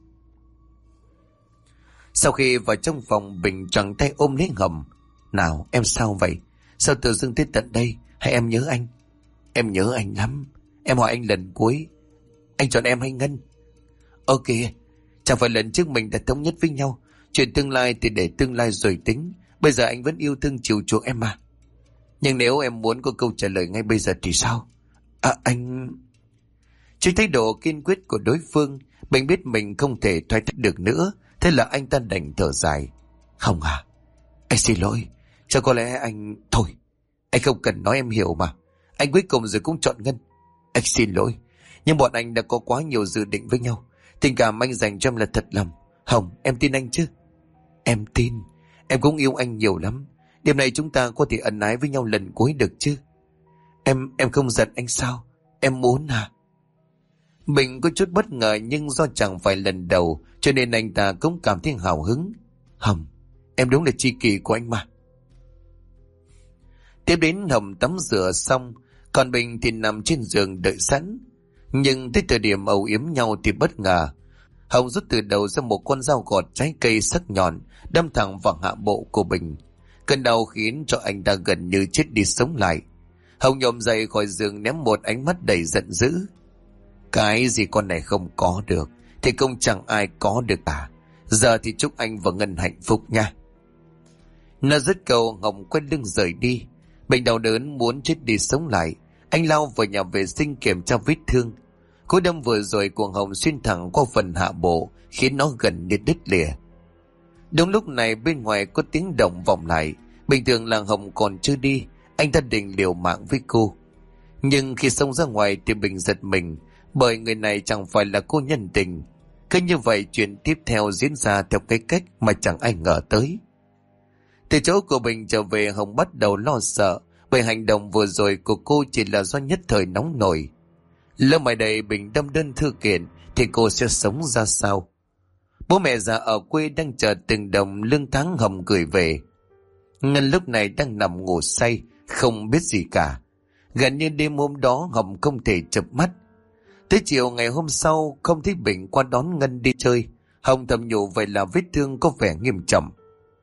Sau khi vào trong phòng, Bình choàng tay ôm lấy Hồng. Nào, em sao vậy? Sao tự dưng tới tận đây? Hay em nhớ anh? Em nhớ anh lắm. Em hỏi anh lần cuối, anh chọn em hay Ngân? Ok, chẳng phải lần trước mình đã thống nhất với nhau, chuyện tương lai thì để tương lai rồi tính. Bây giờ anh vẫn yêu thương chiều chuộng em mà. Nhưng nếu em muốn có câu trả lời ngay bây giờ thì sao? Anh... Trước thái độ kiên quyết của đối phương, Bình biết mình không thể thoái thác được nữa. Thế là anh ta đành thở dài. Không à, anh xin lỗi. Chắc có lẽ anh... Thôi, anh không cần nói, em hiểu mà. Anh cuối cùng rồi cũng chọn Ngân. Anh xin lỗi, nhưng bọn anh đã có quá nhiều dự định với nhau. Tình cảm anh dành cho em là thật lòng. Hồng, em tin anh chứ? Em tin. Em cũng yêu anh nhiều lắm. Đêm nay chúng ta có thể ân ái với nhau lần cuối được chứ? Em không giận anh sao? Em muốn à? Bình có chút bất ngờ, nhưng do chẳng phải lần đầu cho nên anh ta cũng cảm thấy hào hứng. Hồng, em đúng là tri kỷ của anh mà. Tiếp đến Hồng tắm rửa xong, còn Bình thì nằm trên giường đợi sẵn. Nhưng tới thời điểm âu yếm nhau thì bất ngờ Hồng rút từ đầu ra một con dao gọt trái cây sắc nhọn, đâm thẳng vào hạ bộ của Bình. Cơn đau khiến cho anh ta gần như chết đi sống lại. Hồng nhổm dậy khỏi giường, ném một ánh mắt đầy giận dữ. Cái gì con này không có được thì cũng chẳng ai có được cả. Giờ thì chúc anh và Ngân hạnh phúc nha. Nó dứt câu, Hồng quay lưng rời đi. Bình đau đớn muốn chết đi sống lại. Anh lao vào nhà vệ sinh kiểm tra vết thương. Cú đâm vừa rồi của Hồng xuyên thẳng qua phần hạ bộ, khiến nó gần như đứt lìa. Đúng lúc này bên ngoài có tiếng động vọng lại. Bình thường là Hồng còn chưa đi, anh ta định liều mạng với cô. Nhưng khi xông ra ngoài thì Bình giật mình, bởi người này chẳng phải là cô nhân tình. Cứ như vậy chuyện tiếp theo diễn ra theo cái cách mà chẳng ai ngờ tới. Từ chỗ của Bình trở về, Hồng bắt đầu lo sợ, bởi hành động vừa rồi của cô chỉ là do nhất thời nóng nổi. Lỡ mai đây Bình đâm đơn thư kiện thì cô sẽ sống ra sao? Bố mẹ già ở quê đang chờ từng đồng lương tháng Hồng gửi về. Ngân lúc này đang nằm ngủ say, không biết gì cả. Gần như đêm hôm đó Hồng không thể chợp mắt. Tới chiều ngày hôm sau không thấy Bình qua đón Ngân đi chơi. Hồng thầm nhủ vậy là vết thương có vẻ nghiêm trọng.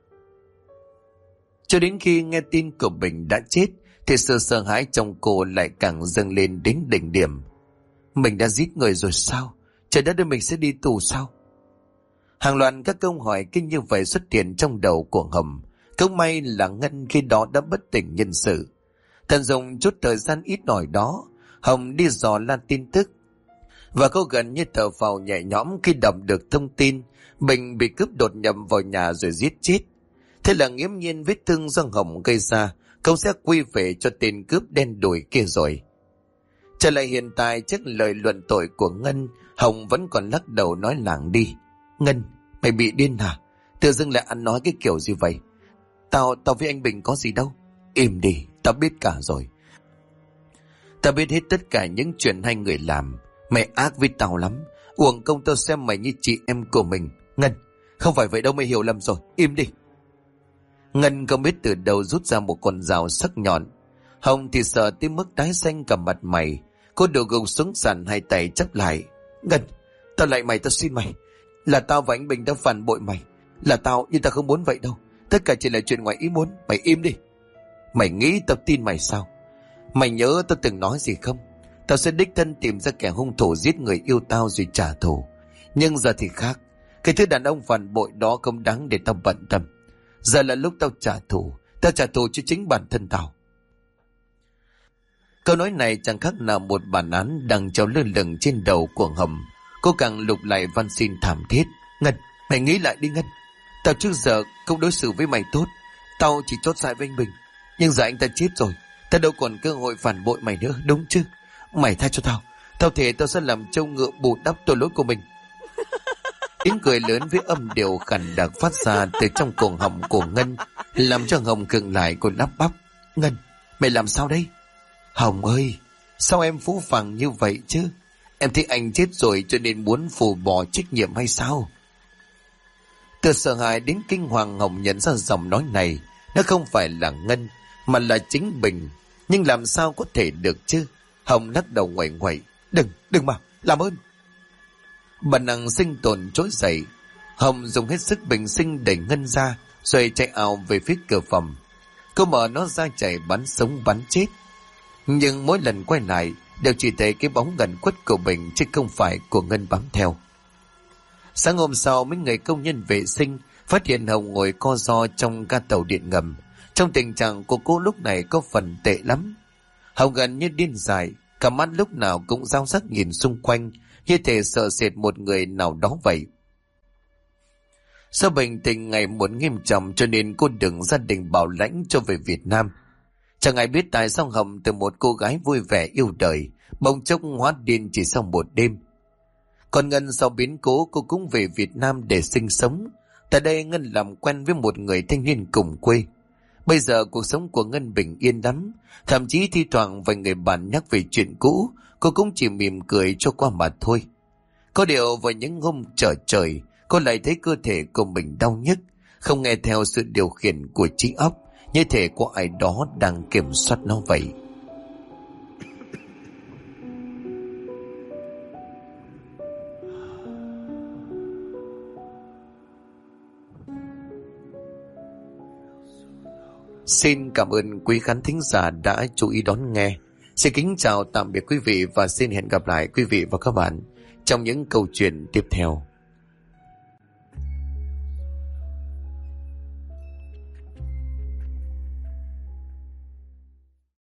Cho đến khi nghe tin của Bình đã chết thì sự sợ hãi trong cô lại càng dâng lên đến đỉnh điểm. Mình đã giết người rồi sao? Trời đất ơi, mình sẽ đi tù sao? Hàng loạt các câu hỏi kinh như vậy xuất hiện trong đầu của Hồng. Không may là Ngân khi đó đã bất tỉnh nhân sự. Tận dụng chút thời gian ít ỏi đó, Hồng đi dò la tin tức. Và cô gần như thở phào nhẹ nhõm khi đọc được thông tin Bình bị cướp đột nhập vào nhà rồi giết chết. Thế là nghiễm nhiên vết thương do Hồng gây ra cậu sẽ quy về cho tên cướp đen đủi kia rồi. Trở lại hiện tại, trước lời luận tội của Ngân, Hồng vẫn còn lắc đầu nói lảng đi. Ngân, mày bị điên hả? Tự dưng lại ăn nói cái kiểu gì vậy? Tao với anh Bình có gì đâu. Im đi, tao biết cả rồi. Tao biết hết tất cả những chuyện hai người làm. Mày ác với tao lắm. Uổng công tao xem mày như chị em của mình. Ngân, không phải vậy đâu, mày hiểu lầm rồi. Im đi. Ngân không biết từ đâu rút ra một con dao sắc nhọn. Hồng thì sợ tới mức tái xanh cả mặt mày. Cô đổ gục xuống sàn, hai tay chắp lại. Ngân, tao lại mày, tao xin mày. Là tao và anh Bình đã phản bội mày. Là tao, nhưng tao không muốn vậy đâu. Tất cả chỉ là chuyện ngoài ý muốn. Mày im đi. Mày nghĩ tao tin mày sao? Mày nhớ tao từng nói gì không? Tao sẽ đích thân tìm ra kẻ hung thủ giết người yêu tao rồi trả thù. Nhưng giờ thì khác. Cái thứ đàn ông phản bội đó không đáng để tao bận tâm. Giờ là lúc tao trả thù. Tao trả thù cho chính bản thân tao. Câu nói này chẳng khác nào một bản án đang treo lơ lửng trên đầu của Hồng. Cô càng lục lại van xin thảm thiết. Ngân, mày nghĩ lại đi Ngân. Tao trước giờ không đối xử với mày tốt. Tao chỉ chót dại với anh Bình. Nhưng giờ anh ta chết rồi, tao đâu còn cơ hội phản bội mày nữa, đúng chứ? Mày tha cho tao. Tao thề tao sẽ làm trâu ngựa bù đắp tội lỗi của mình. Tiếng cười lớn với âm điệu khàn đặc phát ra từ trong cổ họng của Ngân, làm cho Hồng khựng lại. Cô lắp bắp. Ngân, mày làm sao đây? Hồng ơi, sao em phũ phàng như vậy chứ? Em thấy anh chết rồi cho nên muốn phủ bỏ trách nhiệm hay sao? Từ sợ hãi đến kinh hoàng, Hồng nhận ra giọng nói này nó không phải là Ngân mà là chính Bình. Nhưng làm sao có thể được chứ? Hồng lắc đầu ngoẩy ngoẩy. Đừng mà, làm ơn. Bản năng sinh tồn trỗi dậy. Hồng dùng hết sức bình sinh đẩy Ngân ra, rồi chạy ào về phía cửa phòng. Cô mở nó ra chạy bắn sống bắn chết. Nhưng mỗi lần quay lại đều chỉ thấy cái bóng gần quất của Bình, chứ không phải của Ngân bám theo. Sáng hôm sau, mấy người công nhân vệ sinh phát hiện Hồng ngồi co ro trong ga tàu điện ngầm. Trong tình trạng của cô lúc này có phần tệ lắm. Hồng gần như điên dại, cả mắt lúc nào cũng dao sắc nhìn xung quanh, như thể sợ sệt một người nào đó vậy. Do bệnh tình ngày một nghiêm trọng cho nên cô được gia đình bảo lãnh cho về Việt Nam. Chẳng ai biết tại sao Hồng từ một cô gái vui vẻ yêu đời bỗng chốc hóa điên chỉ sau một đêm. Còn Ngân sau biến cố, cô cũng về Việt Nam để sinh sống. Tại đây Ngân làm quen với một người thanh niên cùng quê. Bây giờ cuộc sống của Ngân bình yên lắm. Thậm chí thi thoảng vài người bạn nhắc về chuyện cũ, cô cũng chỉ mỉm cười cho qua mà thôi. Có điều vào những hôm trở trời, cô lại thấy cơ thể của mình đau nhức, không nghe theo sự điều khiển của trí óc, như thể có ai đó đang kiểm soát nó vậy. Xin cảm ơn quý khán thính giả đã chú ý đón nghe. Xin kính chào tạm biệt quý vị và xin hẹn gặp lại quý vị và các bạn trong những câu chuyện tiếp theo.